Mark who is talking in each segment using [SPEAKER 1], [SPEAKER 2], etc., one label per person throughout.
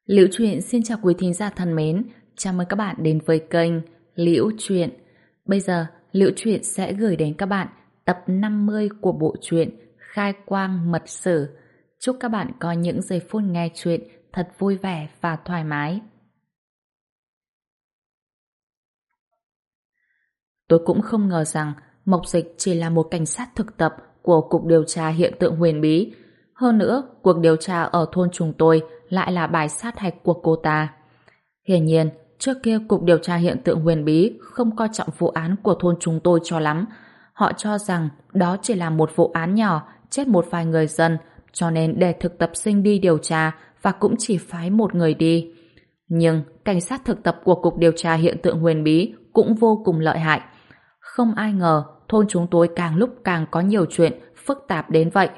[SPEAKER 1] Liễu Chuyện xin chào quý thính giả thân mến, chào mừng các bạn đến với kênh Liễu Chuyện. Bây giờ, Liễu Chuyện sẽ gửi đến các bạn tập 50 của bộ truyện Khai Quang Mật Sử. Chúc các bạn có những giây phút nghe chuyện thật vui vẻ và thoải mái. Tôi cũng không ngờ rằng Mộc Dịch chỉ là một cảnh sát thực tập của Cục Điều tra Hiện tượng Huyền Bí. Hơn nữa, cuộc điều tra ở thôn chúng tôi lại là bài sát hạch của cô ta. Hiển nhiên, trước kia Cục Điều tra Hiện tượng Huyền Bí không coi trọng vụ án của thôn chúng tôi cho lắm. Họ cho rằng đó chỉ là một vụ án nhỏ, chết một vài người dân, cho nên để thực tập sinh đi điều tra và cũng chỉ phái một người đi. Nhưng cảnh sát thực tập của Cục Điều tra Hiện tượng Huyền Bí cũng vô cùng lợi hại. Không ai ngờ thôn chúng tôi càng lúc càng có nhiều chuyện phức tạp đến vậy.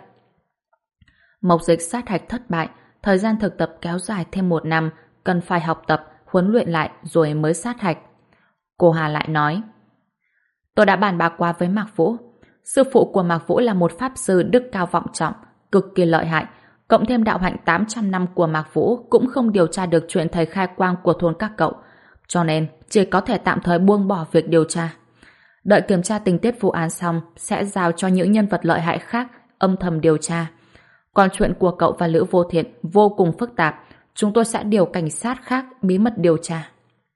[SPEAKER 1] Mộc Dịch sát hạch thất bại, thời gian thực tập kéo dài thêm 1 năm, cần phải học tập, huấn luyện lại rồi mới sát hạch. Cô Hà lại nói, tôi đã bàn bạc qua với Mạc Vũ. Sư phụ của Mạc Vũ là một pháp sư đức cao vọng trọng, cực kỳ lợi hại, cộng thêm đạo hạnh 800 năm của Mạc Vũ cũng không điều tra được chuyện thầy khai quang của thôn các cậu, cho nên chỉ có thể tạm thời buông bỏ việc điều tra. Đợi kiểm tra tình tiết vụ án xong sẽ giao cho những nhân vật lợi hại khác âm thầm điều tra. Còn chuyện của cậu và Lữ Vô Thiện vô cùng phức tạp, chúng tôi sẽ điều cảnh sát khác bí mật điều tra.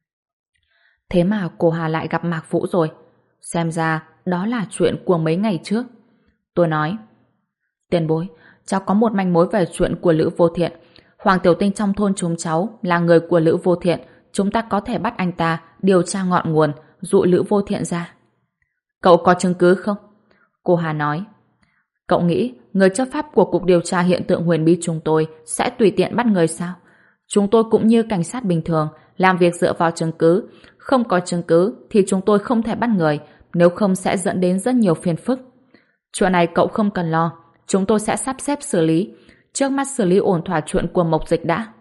[SPEAKER 1] Thế mà cô Hà lại gặp Mạc Vũ rồi. Xem ra đó là chuyện của mấy ngày trước. Tôi nói, tiền bối, cháu có một manh mối về chuyện của Lữ Vô Thiện. Hoàng Tiểu Tinh trong thôn chúng cháu là người của Lữ Vô Thiện. Chúng ta có thể bắt anh ta điều tra ngọn nguồn, dụ Lữ Vô Thiện ra. Cậu có chứng cứ không? Cô Hà nói, cậu nghĩ người chấp pháp của Cục Điều tra Hiện tượng Huyền Bí chúng tôi sẽ tùy tiện bắt người sao? Chúng tôi cũng như cảnh sát bình thường, làm việc dựa vào chứng cứ. Không có chứng cứ thì chúng tôi không thể bắt người, nếu không sẽ dẫn đến rất nhiều phiền phức. Chuyện này cậu không cần lo, chúng tôi sẽ sắp xếp xử lý. Trước mắt xử lý ổn thỏa chuyện của Mộc Dịch đã.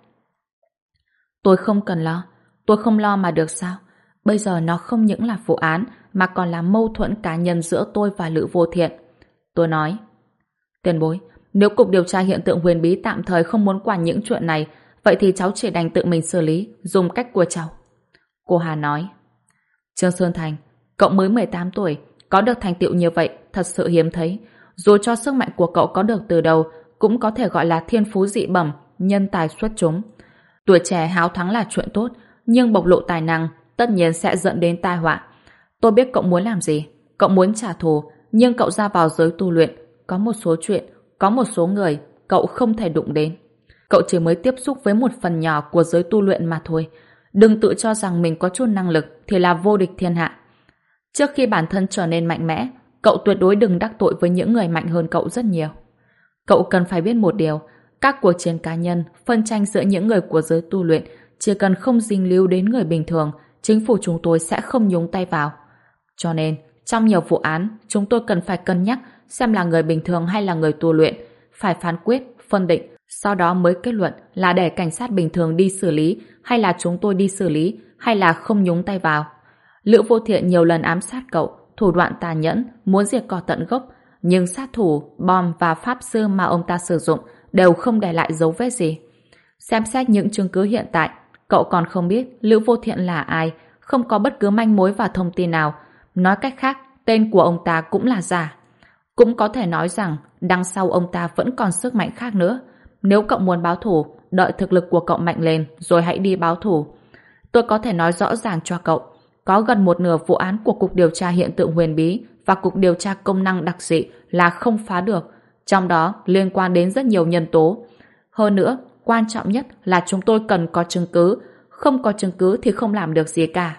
[SPEAKER 1] Tôi không cần lo, tôi không lo mà được sao? Bây giờ nó không những là vụ án mà còn là mâu thuẫn cá nhân giữa tôi và Lữ Vô Thiện. Tôi nói, tiền bối, nếu Cục Điều tra Hiện tượng Huyền Bí tạm thời không muốn quản những chuyện này, vậy thì cháu chỉ đành tự mình xử lý, dùng cách của cháu. Cô Hà nói, Trương Sơn Thành, cậu mới 18 tuổi, có được thành tựu như vậy thật sự hiếm thấy. Dù cho sức mạnh của cậu có được từ đầu, cũng có thể gọi là thiên phú dị bẩm, nhân tài xuất chúng. Tuổi trẻ háo thắng là chuyện tốt, nhưng bộc lộ tài năng tất nhiên sẽ dẫn đến tai họa. Tôi biết cậu muốn làm gì, cậu muốn trả thù, nhưng cậu ra vào giới tu luyện, có một số chuyện, có một số người cậu không thể đụng đến. Cậu chỉ mới tiếp xúc với một phần nhỏ của giới tu luyện mà thôi. Đừng tự cho rằng mình có chút năng lực thì là vô địch thiên hạ. Trước khi bản thân trở nên mạnh mẽ, cậu tuyệt đối đừng đắc tội với những người mạnh hơn cậu rất nhiều. Cậu cần phải biết một điều, các cuộc chiến cá nhân, phân tranh giữa những người của giới tu luyện chỉ cần không dính líu đến người bình thường, chính phủ chúng tôi sẽ không nhúng tay vào. Cho nên, trong nhiều vụ án, chúng tôi cần phải cân nhắc xem là người bình thường hay là người tu luyện, phải phán quyết, phân định, sau đó mới kết luận là để cảnh sát bình thường đi xử lý, hay là chúng tôi đi xử lý, hay là không nhúng tay vào. Lữ Vô Thiện nhiều lần ám sát cậu, thủ đoạn tàn nhẫn, muốn diệt cỏ tận gốc, nhưng sát thủ, bom và pháp sư mà ông ta sử dụng đều không để lại dấu vết gì. Xem xét những chứng cứ hiện tại, cậu còn không biết Lữ Vô Thiện là ai, không có bất cứ manh mối và thông tin nào. Nói cách khác, tên của ông ta cũng là giả. Cũng có thể nói rằng đằng sau ông ta vẫn còn sức mạnh khác nữa. Nếu cậu muốn báo thù, đợi thực lực của cậu mạnh lên rồi hãy đi báo thù. Tôi có thể nói rõ ràng cho cậu, có gần 1/2 vụ án của Cục Điều tra Hiện tượng Huyền Bí và Cục Điều tra Công năng đặc dị là không phá được, trong đó liên quan đến rất nhiều nhân tố. Hơn nữa, quan trọng nhất là chúng tôi cần có chứng cứ, không có chứng cứ thì không làm được gì cả.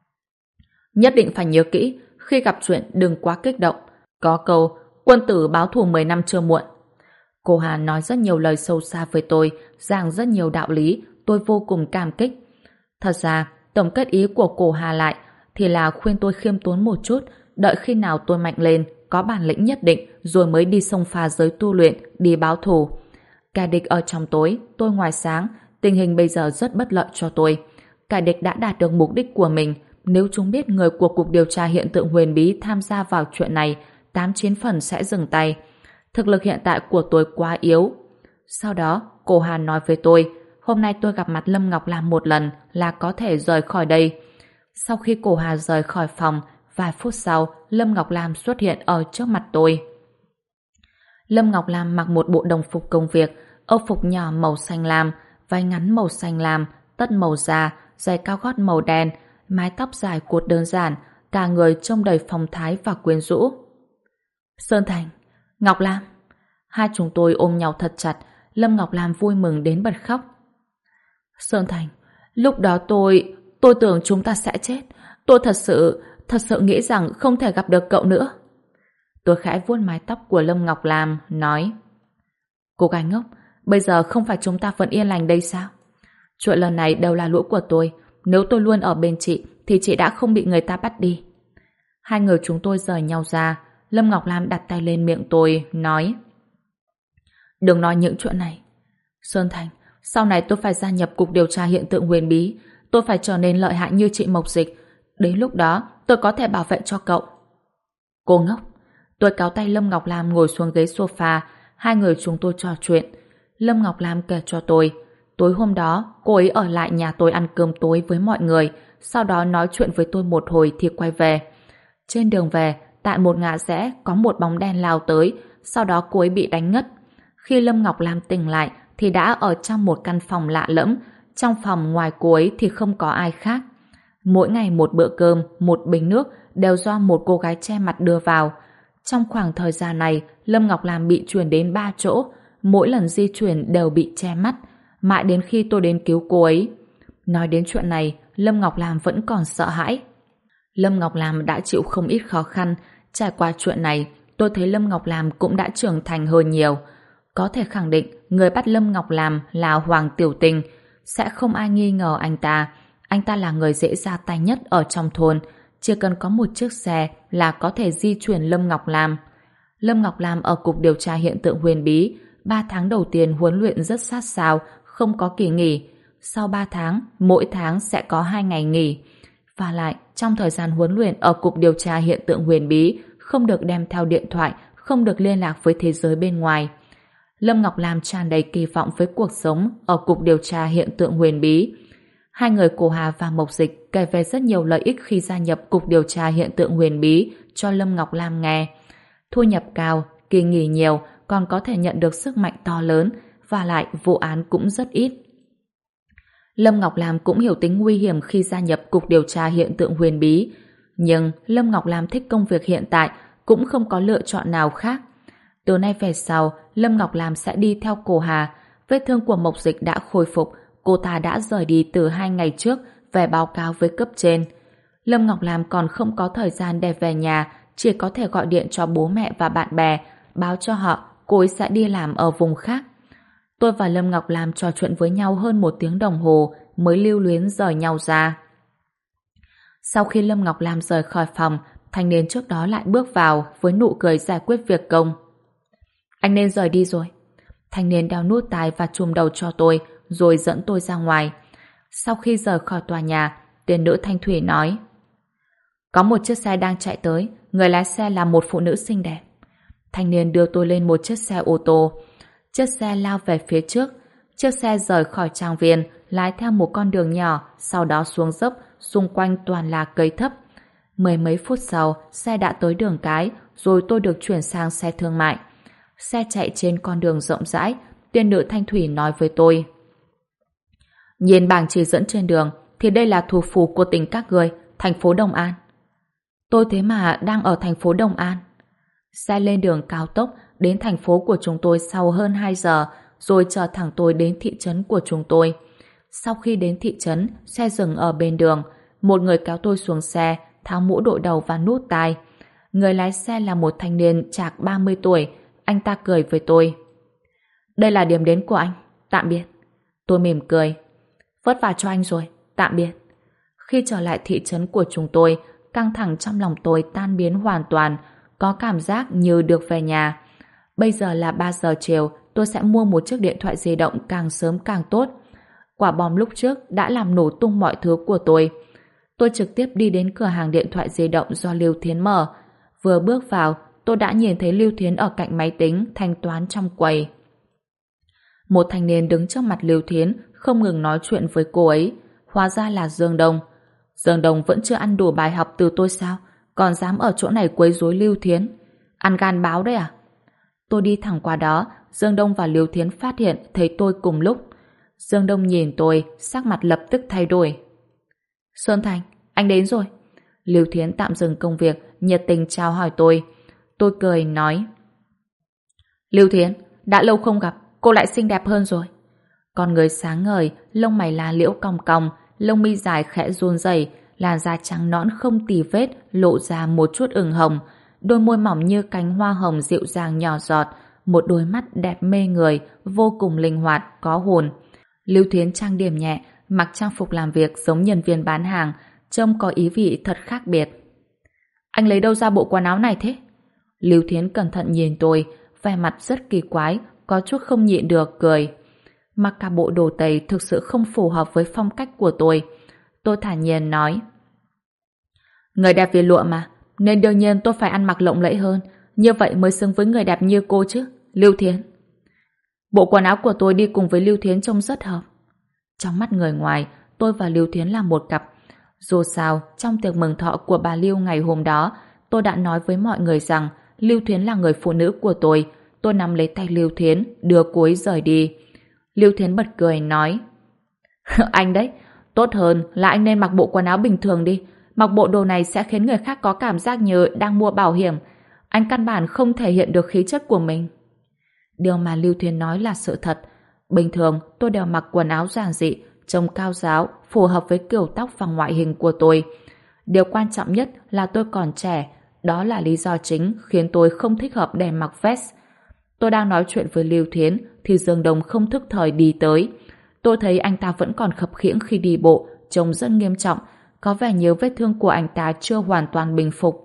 [SPEAKER 1] Nhất định phải nhớ kỹ, khi gặp chuyện đừng quá kích động. Có câu, quân tử báo thù 10 năm chưa muộn. Cô Hà nói rất nhiều lời sâu xa với tôi, giảng rất nhiều đạo lý, tôi vô cùng cảm kích. Thật ra, tổng kết ý của cô Hà lại thì là khuyên tôi khiêm tốn một chút, đợi khi nào tôi mạnh lên, có bản lĩnh nhất định rồi mới đi xông pha giới tu luyện, đi báo thù. Kẻ địch ở trong tối, tôi ngoài sáng, tình hình bây giờ rất bất lợi cho tôi. Kẻ địch đã đạt được mục đích của mình, nếu chúng biết người của Cục Điều tra Hiện tượng Huyền Bí tham gia vào chuyện này, 8-9 phần sẽ dừng tay. Thực lực hiện tại của tôi quá yếu. Sau đó, cô Hàn nói với tôi, hôm nay tôi gặp mặt Lâm Ngọc Lam một lần là có thể rời khỏi đây. Sau khi cô Hà rời khỏi phòng, vài phút sau, Lâm Ngọc Lam xuất hiện ở trước mặt tôi. Lâm Ngọc Lam mặc một bộ đồng phục công việc, âu phục nhỏ màu xanh lam, váy ngắn màu xanh lam, tất màu da, giày cao gót màu đen, mái tóc dài cột đơn giản, cả người trông đầy phong thái và quyến rũ. Sơn Thành, Ngọc Lam. Hai chúng tôi ôm nhau thật chặt, Lâm Ngọc Lam vui mừng đến bật khóc. Sơn Thành, lúc đó tôi tưởng chúng ta sẽ chết. Tôi thật sự nghĩ rằng không thể gặp được cậu nữa. Tôi khẽ vuốt mái tóc của Lâm Ngọc Lam, nói: Cô gái ngốc, bây giờ không phải chúng ta vẫn yên lành đây sao? Chuyện lần này đều là lỗi của tôi. Nếu tôi luôn ở bên chị thì chị đã không bị người ta bắt đi. Hai người chúng tôi rời nhau ra. Lâm Ngọc Lam đặt tay lên miệng tôi, nói: Đừng nói những chuyện này. Sơn Thành, sau này tôi phải gia nhập cục điều tra hiện tượng huyền bí. Tôi phải trở nên lợi hại như chị Mộc Dịch. Đến lúc đó tôi có thể bảo vệ cho cậu. Cô ngốc. Tôi kéo tay Lâm Ngọc Lam ngồi xuống ghế sofa. Hai người chúng tôi trò chuyện. Lâm Ngọc Lam kể cho tôi, tối hôm đó cô ấy ở lại nhà tôi ăn cơm tối với mọi người, sau đó nói chuyện với tôi một hồi thì quay về. Trên đường về, tại một ngã rẽ có một bóng đen lao tới, sau đó cô ấy bị đánh ngất. Khi Lâm Ngọc Lam tỉnh lại thì đã ở trong một căn phòng lạ lẫm. Trong phòng ngoài cô ấy thì không có ai khác. Mỗi ngày một bữa cơm, một bình nước đều do một cô gái che mặt đưa vào. Trong khoảng thời gian này, Lâm Ngọc Lam bị chuyển đến 3 chỗ, mỗi lần di chuyển đều bị che mắt, mãi đến khi tôi đến cứu cô ấy. Nói đến chuyện này, Lâm Ngọc Lam vẫn còn sợ hãi. Lâm Ngọc Lam đã chịu không ít khó khăn, trải qua chuyện này, tôi thấy Lâm Ngọc Lam cũng đã trưởng thành hơn nhiều. Có thể khẳng định, người bắt Lâm Ngọc Lam là Hoàng Tiểu Tình, sẽ không ai nghi ngờ anh ta. Anh ta là người dễ ra tay nhất ở trong thôn, chỉ cần có một chiếc xe là có thể di chuyển Lâm Ngọc Lam. Lâm Ngọc Lam ở cục điều tra hiện tượng huyền bí, 3 tháng đầu tiên huấn luyện rất sát sao, không có kỳ nghỉ. Sau 3 tháng, mỗi tháng sẽ có 2 ngày nghỉ. Và lại, trong thời gian huấn luyện ở cục điều tra hiện tượng huyền bí, không được đem theo điện thoại, không được liên lạc với thế giới bên ngoài. Lâm Ngọc Lam tràn đầy kỳ vọng với cuộc sống ở cục điều tra hiện tượng huyền bí. Hai người Cổ Hà và Mộc Dịch kể về rất nhiều lợi ích khi gia nhập cục điều tra hiện tượng huyền bí cho Lâm Ngọc Lam nghe. Thu nhập cao, kỳ nghỉ nhiều, còn có thể nhận được sức mạnh to lớn, và lại vụ án cũng rất ít. Lâm Ngọc Lam cũng hiểu tính nguy hiểm khi gia nhập cục điều tra hiện tượng huyền bí, nhưng Lâm Ngọc Lam thích công việc hiện tại, cũng không có lựa chọn nào khác. Từ nay về sau, Lâm Ngọc Lam sẽ đi theo Cổ Hà. Vết thương của Mộc Dịch đã khôi phục, cô ta đã rời đi từ 2 ngày trước về báo cáo với cấp trên. Lâm Ngọc Lam còn không có thời gian để về nhà, chỉ có thể gọi điện cho bố mẹ và bạn bè, báo cho họ cô ấy sẽ đi làm ở vùng khác. Tôi và Lâm Ngọc Lam trò chuyện với nhau hơn 1 tiếng đồng hồ mới lưu luyến rời nhau ra. Sau khi Lâm Ngọc Lam rời khỏi phòng, thanh niên trước đó lại bước vào với nụ cười giải quyết việc công. Anh nên rời đi rồi. Thanh niên đeo nút tai và chùm đầu cho tôi, rồi dẫn tôi ra ngoài. Sau khi rời khỏi tòa nhà, tiền nữ Thanh Thủy nói: Có một chiếc xe đang chạy tới, người lái xe là một phụ nữ xinh đẹp. Thanh niên đưa tôi lên một chiếc xe ô tô. Chiếc xe lao về phía trước. Chiếc xe rời khỏi trang viên, lái theo một con đường nhỏ, sau đó xuống dốc, xung quanh toàn là cây thấp. Mười mấy phút sau, xe đã tới đường cái, rồi tôi được chuyển sang xe thương mại. Xe chạy trên con đường rộng rãi, tiên nữ Thanh Thủy nói với tôi: Nhìn bảng chỉ dẫn trên đường, thì đây là thủ phủ của tỉnh các ngươi, thành phố Đông An. Tôi thế mà đang ở thành phố Đông An. Xe lên đường cao tốc đến thành phố của chúng tôi sau hơn 2 giờ, rồi chở thẳng tôi đến thị trấn của chúng tôi. Sau khi đến thị trấn, xe dừng ở bên đường. Một người kéo tôi xuống xe, tháo mũ đội đầu và nút tai. Người lái xe là một thanh niên chạc 30 tuổi. Anh ta cười với tôi: Đây là điểm đến của anh, tạm biệt. Tôi mỉm cười: Vất vả cho anh rồi, tạm biệt. Khi trở lại thị trấn của chúng tôi, căng thẳng trong lòng tôi tan biến hoàn toàn, có cảm giác như được về nhà. Bây giờ là 3 giờ chiều, tôi sẽ mua một chiếc điện thoại di động càng sớm càng tốt. Quả bom lúc trước đã làm nổ tung mọi thứ của tôi. Tôi trực tiếp đi đến cửa hàng điện thoại di động do Lưu Thiến mở. Vừa bước vào, tôi đã nhìn thấy Lưu Thiến ở cạnh máy tính thanh toán trong quầy. Một thanh niên đứng trước mặt Lưu Thiến không ngừng nói chuyện với cô ấy. Hóa ra là Dương Đông. Dương Đông vẫn chưa ăn đủ bài học từ tôi sao? Còn dám ở chỗ này quấy rối Lưu Thiến. Ăn gan báo đấy à? Tôi đi thẳng qua đó, Dương Đông và Lưu Thiến phát hiện thấy tôi cùng lúc. Dương Đông nhìn tôi, sắc mặt lập tức thay đổi. Sơn Thành, anh đến rồi. Lưu Thiến tạm dừng công việc, nhiệt tình chào hỏi tôi. Tôi cười nói: Lưu Thiến, đã lâu không gặp, cô lại xinh đẹp hơn rồi. Con người sáng ngời, lông mày lá liễu cong cong, lông mi dài khẽ run rẩy, làn da trắng nõn không tì vết, lộ ra một chút ửng hồng, đôi môi mỏng như cánh hoa hồng dịu dàng nhỏ giọt, một đôi mắt đẹp mê người, vô cùng linh hoạt, có hồn. Lưu Thiến trang điểm nhẹ, mặc trang phục làm việc giống nhân viên bán hàng, trông có ý vị thật khác biệt. Anh lấy đâu ra bộ quần áo này thế? Lưu Thiến cẩn thận nhìn tôi, vẻ mặt rất kỳ quái, có chút không nhịn được cười. Mặc cả bộ đồ tây thực sự không phù hợp với phong cách của tôi. Tôi thản nhiên nói: Người đẹp vì lụa mà, nên đương nhiên tôi phải ăn mặc lộng lẫy hơn, như vậy mới xứng với người đẹp như cô chứ, Lưu Thiến. Bộ quần áo của tôi đi cùng với Lưu Thiến trông rất hợp. Trong mắt người ngoài, tôi và Lưu Thiến là một cặp. Dù sao, trong tiệc mừng thọ của bà Lưu ngày hôm đó, tôi đã nói với mọi người rằng Lưu Thiến là người phụ nữ của tôi. Tôi nắm lấy tay Lưu Thiến, đưa cô ấy rời đi. Lưu Thiến bật cười nói: Anh đấy, tốt hơn là anh nên mặc bộ quần áo bình thường đi. Mặc bộ đồ này sẽ khiến người khác có cảm giác như đang mua bảo hiểm. Anh căn bản không thể hiện được khí chất của mình. Điều mà Lưu Thiến nói là sự thật. Bình thường tôi đều mặc quần áo giản dị, trông cao ráo, phù hợp với kiểu tóc và ngoại hình của tôi. Điều quan trọng nhất là tôi còn trẻ. Đó là lý do chính khiến tôi không thích hợp để mặc vest. Tôi đang nói chuyện với Lưu Thiến thì Dương Đông không thức thời đi tới. Tôi thấy anh ta vẫn còn khập khiễng khi đi bộ, trông rất nghiêm trọng, có vẻ như vết thương của anh ta chưa hoàn toàn bình phục.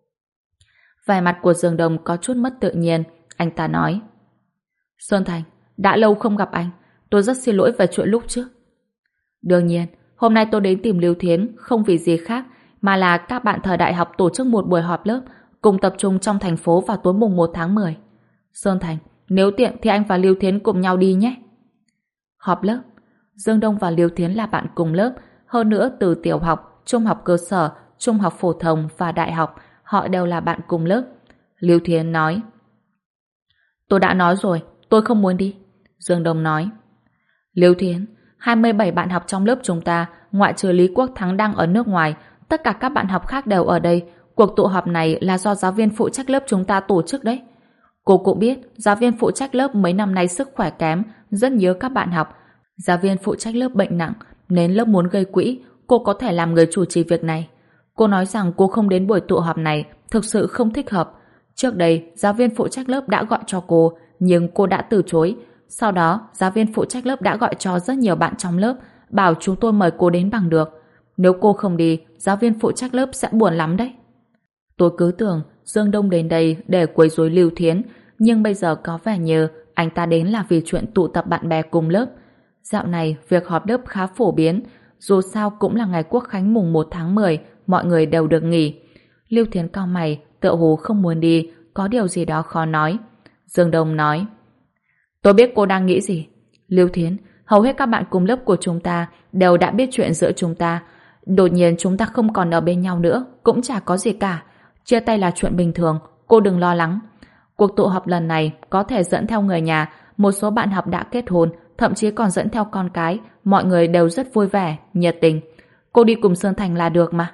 [SPEAKER 1] Vẻ mặt của Dương Đông có chút mất tự nhiên, anh ta nói: Sơn Thành, đã lâu không gặp anh, tôi rất xin lỗi về chuyện lúc trước. Đương nhiên, hôm nay tôi đến tìm Lưu Thiến không vì gì khác, mà là các bạn thời đại học tổ chức một buổi họp lớp cùng tập trung trong thành phố vào tối mùng 1 tháng 10. Sơn Thành, nếu tiện thì anh và Lưu Thiến cùng nhau đi nhé. Họp lớp. Dương Đông và Lưu Thiến là bạn cùng lớp, hơn nữa từ tiểu học, trung học cơ sở, trung học phổ thông và đại học, họ đều là bạn cùng lớp. Lưu Thiến nói: Tôi đã nói rồi, tôi không muốn đi. Dương Đông nói: Lưu Thiến, 27 bạn học trong lớp chúng ta, ngoại trừ Lý Quốc Thắng đang ở nước ngoài, tất cả các bạn học khác đều ở đây. Cuộc tụ họp này là do giáo viên phụ trách lớp chúng ta tổ chức đấy. Cô cũng biết, giáo viên phụ trách lớp mấy năm nay sức khỏe kém, rất nhớ các bạn học. Giáo viên phụ trách lớp bệnh nặng, nên lớp muốn gây quỹ, cô có thể làm người chủ trì việc này. Cô nói rằng cô không đến buổi tụ họp này, thực sự không thích hợp. Trước đây, giáo viên phụ trách lớp đã gọi cho cô, nhưng cô đã từ chối. Sau đó, giáo viên phụ trách lớp đã gọi cho rất nhiều bạn trong lớp, bảo chúng tôi mời cô đến bằng được. Nếu cô không đi, giáo viên phụ trách lớp sẽ buồn lắm đấy. Tôi cứ tưởng Dương Đông đến đây để quấy rối Lưu Thiến, nhưng bây giờ có vẻ như anh ta đến là vì chuyện tụ tập bạn bè cùng lớp. Dạo này, việc họp lớp khá phổ biến, dù sao cũng là ngày Quốc khánh mùng 1 tháng 10, mọi người đều được nghỉ. Lưu Thiến cau mày, tựa hồ không muốn đi, có điều gì đó khó nói. Dương Đông nói: Tôi biết cô đang nghĩ gì. Lưu Thiến, hầu hết các bạn cùng lớp của chúng ta đều đã biết chuyện giữa chúng ta. Đột nhiên chúng ta không còn ở bên nhau nữa, cũng chả có gì cả. Chia tay là chuyện bình thường, cô đừng lo lắng. Cuộc tụ họp lần này có thể dẫn theo người nhà, một số bạn học đã kết hôn, thậm chí còn dẫn theo con cái, mọi người đều rất vui vẻ, nhiệt tình. Cô đi cùng Sơn Thành là được mà.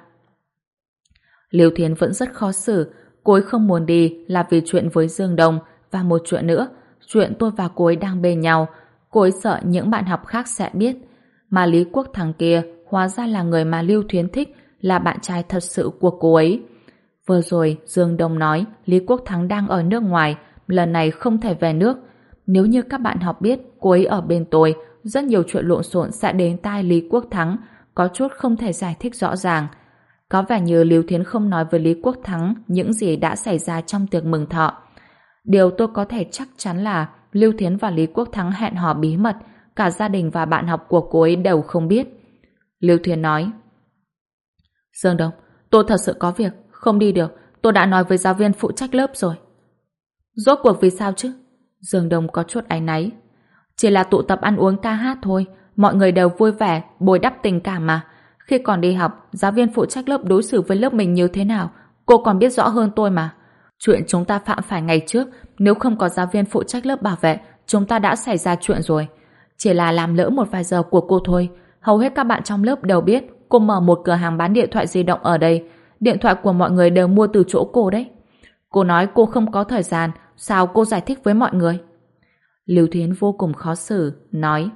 [SPEAKER 1] Lưu Thiến vẫn rất khó xử, cô ấy không muốn đi là vì chuyện với Dương Đông, và một chuyện nữa, chuyện tôi và cô ấy đang bên nhau, cô ấy sợ những bạn học khác sẽ biết. Mà Lý Quốc Thắng kia hóa ra là người mà Lưu Thiến thích, là bạn trai thật sự của cô ấy. Vừa rồi Dương Đông nói Lý Quốc Thắng đang ở nước ngoài, lần này không thể về nước. Nếu như các bạn học biết cô ấy ở bên tôi, rất nhiều chuyện lộn xộn sẽ đến tai Lý Quốc Thắng, có chút không thể giải thích rõ ràng. Có vẻ như Lưu Thiến không nói với Lý Quốc Thắng những gì đã xảy ra trong tiệc mừng thọ. Điều tôi có thể chắc chắn là Lưu Thiến và Lý Quốc Thắng hẹn hò bí mật, cả gia đình và bạn học của cô ấy đều không biết. Lưu Thiến nói: Dương Đông, tôi thật sự có việc, không đi được, tôi đã nói với giáo viên phụ trách lớp rồi. Rốt cuộc vì sao chứ? Dương Đông có chút áy náy. Chỉ là tụ tập ăn uống ca hát thôi, mọi người đều vui vẻ, bồi đắp tình cảm mà. Khi còn đi học, giáo viên phụ trách lớp đối xử với lớp mình như thế nào, cô còn biết rõ hơn tôi mà. Chuyện chúng ta phạm phải ngày trước, nếu không có giáo viên phụ trách lớp bảo vệ, chúng ta đã xảy ra chuyện rồi. Chỉ là làm lỡ một vài giờ của cô thôi. Hầu hết các bạn trong lớp đều biết cô mở một cửa hàng bán điện thoại di động ở đây. Điện thoại của mọi người đều mua từ chỗ cô đấy. Cô nói cô không có thời gian, sao cô giải thích với mọi người? Lưu Thiến vô cùng khó xử, nói: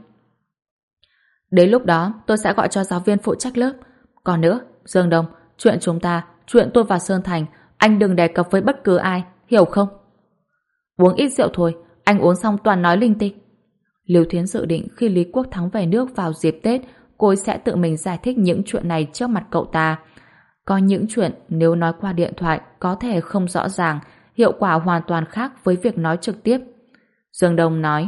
[SPEAKER 1] đến lúc đó tôi sẽ gọi cho giáo viên phụ trách lớp. Còn nữa, Dương Đông, chuyện chúng ta, chuyện tôi và Sơn Thành, anh đừng đề cập với bất cứ ai, hiểu không? Uống ít rượu thôi, anh uống xong toàn nói linh tinh. Lưu Thiến dự định khi Lý Quốc Thắng về nước vào dịp Tết, cô ấy sẽ tự mình giải thích những chuyện này trước mặt cậu ta. Có những chuyện nếu nói qua điện thoại có thể không rõ ràng, hiệu quả hoàn toàn khác với việc nói trực tiếp. Dương Đông nói: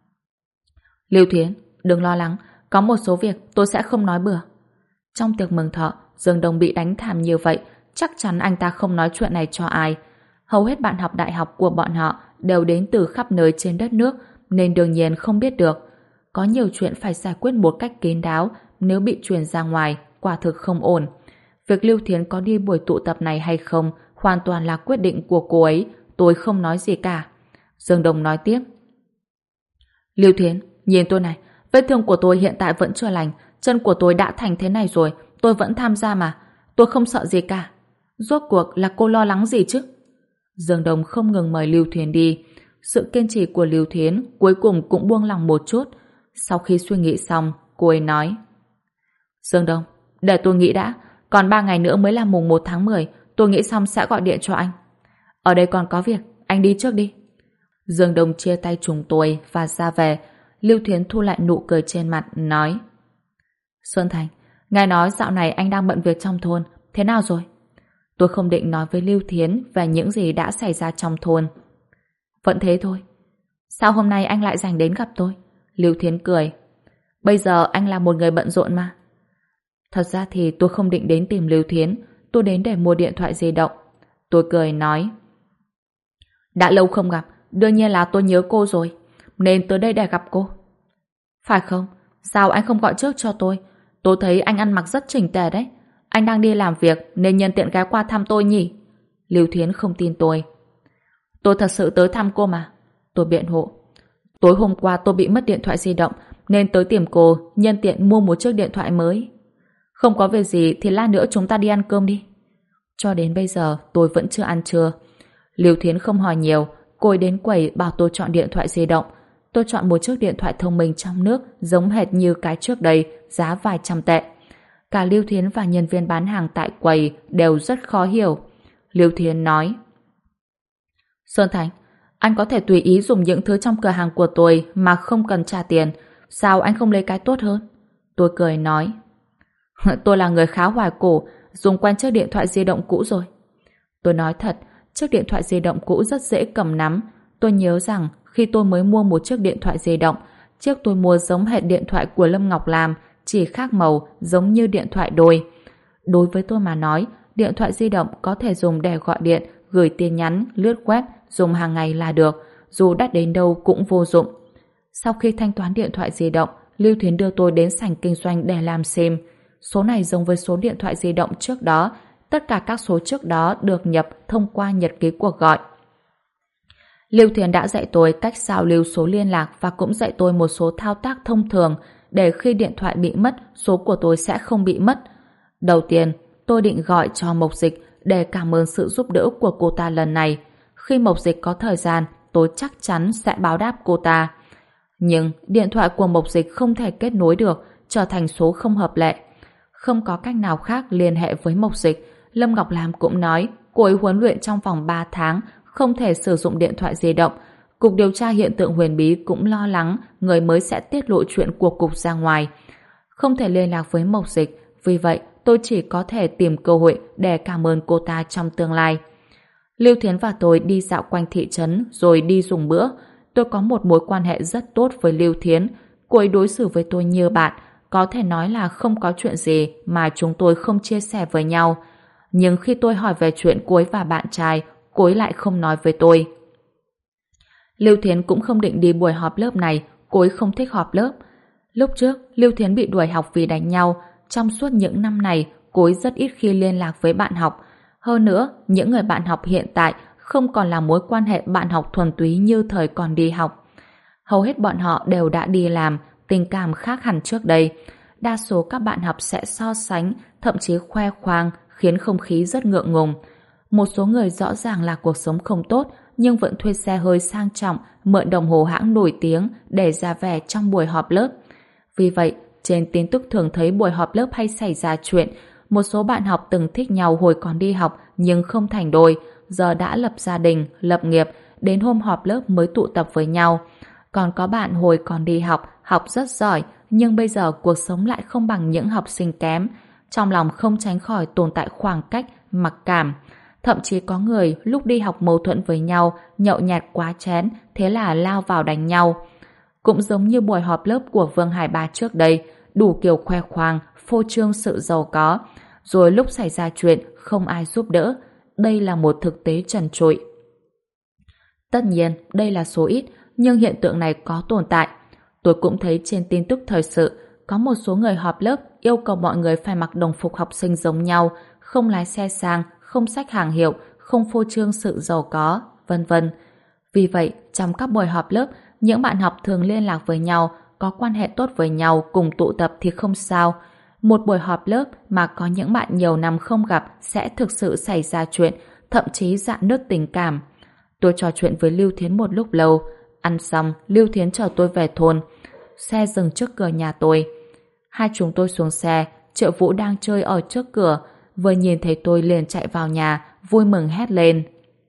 [SPEAKER 1] Lưu Thiến, đừng lo lắng, có một số việc tôi sẽ không nói bừa. Trong tiệc mừng thọ, Dương Đông bị đánh thảm như vậy, chắc chắn anh ta không nói chuyện này cho ai. Hầu hết bạn học đại học của bọn họ đều đến từ khắp nơi trên đất nước, nên đương nhiên không biết được. Có nhiều chuyện phải giải quyết một cách kín đáo, nếu bị truyền ra ngoài, quả thực không ổn. Việc Lưu Thiến có đi buổi tụ tập này hay không hoàn toàn là quyết định của cô ấy, tôi không nói gì cả. Dương Đông nói tiếp: Lưu Thiến, nhìn tôi này, vết thương của tôi hiện tại vẫn chưa lành, chân của tôi đã thành thế này rồi, tôi vẫn tham gia mà, tôi không sợ gì cả. Rốt cuộc là cô lo lắng gì chứ? Dương Đông không ngừng mời Lưu Thiến đi. Sự kiên trì của Lưu Thiến cuối cùng cũng buông lòng một chút. Sau khi suy nghĩ xong, cô ấy nói: Dương Đông, để tôi nghĩ đã, còn 3 ngày nữa mới là mùng 1 tháng 10, tôi nghĩ xong sẽ gọi điện cho anh. Ở đây còn có việc, anh đi trước đi. Dương Đông chia tay chúng tôi và ra về. Lưu Thiến thu lại nụ cười trên mặt, nói: Sơn Thành, nghe nói dạo này anh đang bận việc trong thôn, thế nào rồi? Tôi không định nói với Lưu Thiến về những gì đã xảy ra trong thôn. Vẫn thế thôi. Sao hôm nay anh lại dành đến gặp tôi? Lưu Thiến cười: Bây giờ anh là một người bận rộn mà. Thật ra thì tôi không định đến tìm Lưu Thiến, tôi đến để mua điện thoại di động. Tôi cười nói: Đã lâu không gặp, đương nhiên là tôi nhớ cô rồi, nên tới đây để gặp cô. Phải không? Sao anh không gọi trước cho tôi? Tôi thấy anh ăn mặc rất chỉnh tề đấy. Anh đang đi làm việc nên nhân tiện ghé qua thăm tôi nhỉ? Lưu Thiến không tin tôi. Tôi thật sự tới thăm cô mà. Tôi biện hộ. Tối hôm qua tôi bị mất điện thoại di động nên tới tìm cô, nhân tiện mua một chiếc điện thoại mới. Không có việc gì thì lát nữa chúng ta đi ăn cơm đi. Cho đến bây giờ tôi vẫn chưa ăn trưa. Lưu Thiến không hỏi nhiều, cô ấy đến quầy bảo tôi chọn điện thoại di động. Tôi chọn một chiếc điện thoại thông minh trong nước giống hệt như cái trước đây, giá vài trăm tệ. Cả Lưu Thiến và nhân viên bán hàng tại quầy đều rất khó hiểu. Lưu Thiến nói: Sơn Thành, anh có thể tùy ý dùng những thứ trong cửa hàng của tôi mà không cần trả tiền. Sao anh không lấy cái tốt hơn? Tôi cười nói: Tôi là người khá hoài cổ, dùng quen chiếc điện thoại di động cũ rồi. Tôi nói thật, chiếc điện thoại di động cũ rất dễ cầm nắm. Tôi nhớ rằng khi tôi mới mua một chiếc điện thoại di động, chiếc tôi mua giống hệt điện thoại của Lâm Ngọc làm, chỉ khác màu, giống như điện thoại đôi. Đối với tôi mà nói, điện thoại di động có thể dùng để gọi điện, gửi tin nhắn, lướt web, dùng hàng ngày là được, dù đắt đến đâu cũng vô dụng. Sau khi thanh toán điện thoại di động, Lưu Thiến đưa tôi đến sảnh kinh doanh để làm SIM. Số này giống với số điện thoại di động trước đó, tất cả các số trước đó được nhập thông qua nhật ký cuộc gọi. Lưu Thiến đã dạy tôi cách sao lưu số liên lạc và cũng dạy tôi một số thao tác thông thường để khi điện thoại bị mất, số của tôi sẽ không bị mất. Đầu tiên, tôi định gọi cho Mộc Dịch để cảm ơn sự giúp đỡ của cô ta lần này. Khi Mộc Dịch có thời gian, tôi chắc chắn sẽ báo đáp cô ta. Nhưng điện thoại của Mộc Dịch không thể kết nối được, trở thành số không hợp lệ. Không có cách nào khác liên hệ với Mộc Dịch. Lâm Ngọc Lam cũng nói cô ấy huấn luyện trong vòng 3 tháng không thể sử dụng điện thoại di động. Cục điều tra hiện tượng huyền bí cũng lo lắng người mới sẽ tiết lộ chuyện của cục ra ngoài. Không thể liên lạc với Mộc Dịch, vì vậy tôi chỉ có thể tìm cơ hội để cảm ơn cô ta trong tương lai. Lưu Thiến và tôi đi dạo quanh thị trấn rồi đi dùng bữa. Tôi có một mối quan hệ rất tốt với Lưu Thiến. Cô ấy đối xử với tôi như bạn, có thể nói là không có chuyện gì mà chúng tôi không chia sẻ với nhau. Nhưng khi tôi hỏi về chuyện cô ấy và bạn trai, cô ấy lại không nói với tôi. Lưu Thiến cũng không định đi buổi họp lớp này, cô ấy không thích họp lớp. Lúc trước, Lưu Thiến bị đuổi học vì đánh nhau. Trong suốt những năm này, cô ấy rất ít khi liên lạc với bạn học. Hơn nữa, những người bạn học hiện tại không còn là mối quan hệ bạn học thuần túy như thời còn đi học. Hầu hết bọn họ đều đã đi làm, tình cảm khác hẳn trước đây. Đa số các bạn học sẽ so sánh, thậm chí khoe khoang, khiến không khí rất ngượng ngùng. Một số người rõ ràng là cuộc sống không tốt, nhưng vẫn thuê xe hơi sang trọng, mượn đồng hồ hãng nổi tiếng để ra vẻ trong buổi họp lớp. Vì vậy, trên tin tức thường thấy buổi họp lớp hay xảy ra chuyện. Một số bạn học từng thích nhau hồi còn đi học nhưng không thành đôi, giờ đã lập gia đình, lập nghiệp, đến hôm họp lớp mới tụ tập với nhau. Còn có bạn hồi còn đi học rất giỏi, nhưng bây giờ cuộc sống lại không bằng những học sinh kém. Trong lòng không tránh khỏi tồn tại khoảng cách, mặc cảm. Thậm chí có người lúc đi học mâu thuẫn với nhau, nhậu nhẹt quá chén, thế là lao vào đánh nhau. Cũng giống như buổi họp lớp của Vương Hải Ba trước đây, đủ kiểu khoe khoang, phô trương sự giàu có. Rồi lúc xảy ra chuyện, không ai giúp đỡ. Đây là một thực tế trần trụi. Tất nhiên, đây là số ít, nhưng hiện tượng này có tồn tại. Tôi cũng thấy trên tin tức thời sự, có một số người họp lớp yêu cầu mọi người phải mặc đồng phục học sinh giống nhau, không lái xe sang, không xách hàng hiệu, không phô trương sự giàu có, vân vân. Vì vậy, trong các buổi họp lớp, những bạn học thường liên lạc với nhau, có quan hệ tốt với nhau, cùng tụ tập thì không sao. Một buổi họp lớp mà có những bạn nhiều năm không gặp sẽ thực sự xảy ra chuyện, thậm chí rạn nứt tình cảm. Tôi trò chuyện với Lưu Thiến một lúc lâu. Ăn xong, Lưu Thiến chở tôi về thôn. Xe dừng trước cửa nhà tôi. Hai chúng tôi xuống xe, Triệu Vũ đang chơi ở trước cửa. Vừa nhìn thấy tôi liền chạy vào nhà, vui mừng hét lên.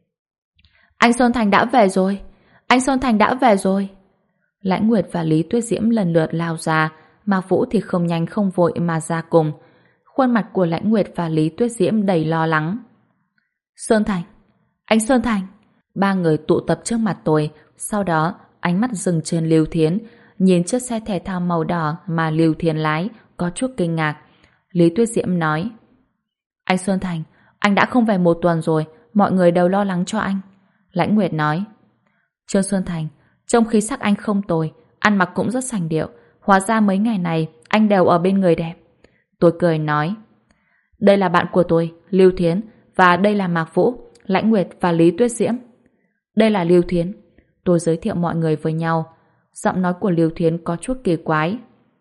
[SPEAKER 1] Anh Sơn Thành đã về rồi! Anh Sơn Thành đã về rồi! Lãnh Nguyệt và Lý Tuyết Diễm lần lượt lao ra, Mạc Vũ thì không nhanh không vội mà ra cùng. Khuôn mặt của Lãnh Nguyệt và Lý Tuyết Diễm đầy lo lắng. Sơn Thành! Anh Sơn Thành! Ba người tụ tập trước mặt tôi, sau đó ánh mắt dừng trên Lưu Thiến, nhìn chiếc xe thể thao màu đỏ mà Lưu Thiến lái, có chút kinh ngạc. Lý Tuyết Diễm nói: Anh Sơn Thành, anh đã không về 1 tuần rồi, mọi người đều lo lắng cho anh. Lãnh Nguyệt nói: Trương Sơn Thành, trông khí sắc anh không tồi, ăn mặc cũng rất sành điệu, hóa ra mấy ngày này anh đều ở bên người đẹp. Tôi cười nói: Đây là bạn của tôi, Lưu Thiến, và đây là Mạc Vũ, Lãnh Nguyệt và Lý Tuyết Diễm. Đây là Lưu Thiến. Tôi giới thiệu mọi người với nhau. Giọng nói của Lưu Thiến có chút kỳ quái.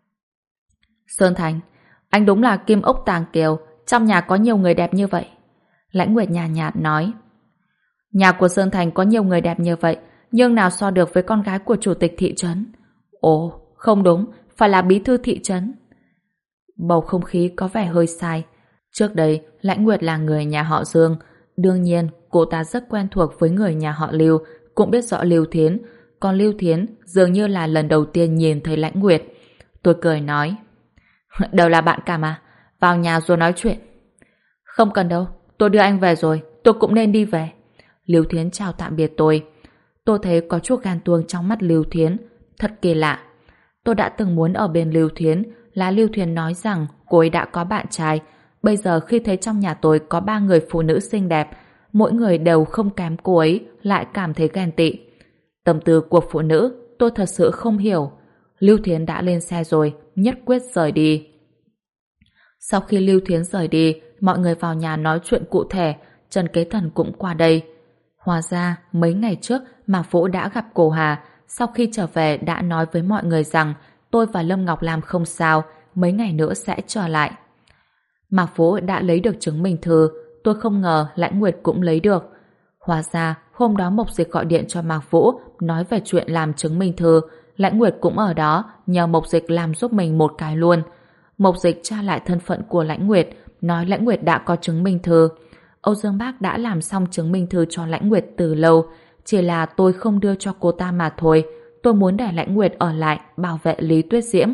[SPEAKER 1] Sơn Thành, anh đúng là kim ốc tàng kiều, trong nhà có nhiều người đẹp như vậy. Lãnh Nguyệt nhàn nhạt nói: Nhà của Sơn Thành có nhiều người đẹp như vậy, nhưng nào so được với con gái của chủ tịch thị trấn. Ồ, không đúng, phải là bí thư thị trấn. Bầu không khí có vẻ hơi sai. Trước đây, Lãnh Nguyệt là người nhà họ Dương. Đương nhiên, cô ta rất quen thuộc với người nhà họ Lưu, cũng biết rõ Lưu Thiến. Còn Lưu Thiến dường như là lần đầu tiên nhìn thấy Lãnh Nguyệt. Tôi cười nói: Đều là bạn cả mà, vào nhà rồi nói chuyện. Không cần đâu, tôi đưa anh về rồi, tôi cũng nên đi về. Lưu Thiến chào tạm biệt tôi. Tôi thấy có chút ghen tuông trong mắt Lưu Thiến. Thật kỳ lạ. Tôi đã từng muốn ở bên Lưu Thiến, là Lưu Thiến nói rằng cô ấy đã có bạn trai. Bây giờ khi thấy trong nhà tôi có 3 người phụ nữ xinh đẹp, mỗi người đều không kém cô ấy, lại cảm thấy ghen tị. Tâm tư của phụ nữ tôi thật sự không hiểu. Lưu Thiến đã lên xe rồi, nhất quyết rời đi. Sau khi Lưu Thiến rời đi, mọi người vào nhà nói chuyện cụ thể. Trần Kế Thần cũng qua đây. Hóa ra, mấy ngày trước Mạc Vũ đã gặp cô Hà. Sau khi trở về đã nói với mọi người rằng tôi và Lâm Ngọc Lam không sao, mấy ngày nữa sẽ trở lại. Mạc Vũ đã lấy được chứng minh thư, tôi không ngờ Lãnh Nguyệt cũng lấy được. Hóa ra, hôm đó Mộc Dịch gọi điện cho Mạc Vũ nói về chuyện làm chứng minh thư. Lãnh Nguyệt cũng ở đó, nhờ Mộc Dịch làm giúp mình một cái luôn. Mộc Dịch tra lại thân phận của Lãnh Nguyệt, nói Lãnh Nguyệt đã có chứng minh thư. Âu Dương Bác đã làm xong chứng minh thư cho Lãnh Nguyệt từ lâu, chỉ là tôi không đưa cho cô ta mà thôi. Tôi muốn để Lãnh Nguyệt ở lại bảo vệ Lý Tuyết Diễm.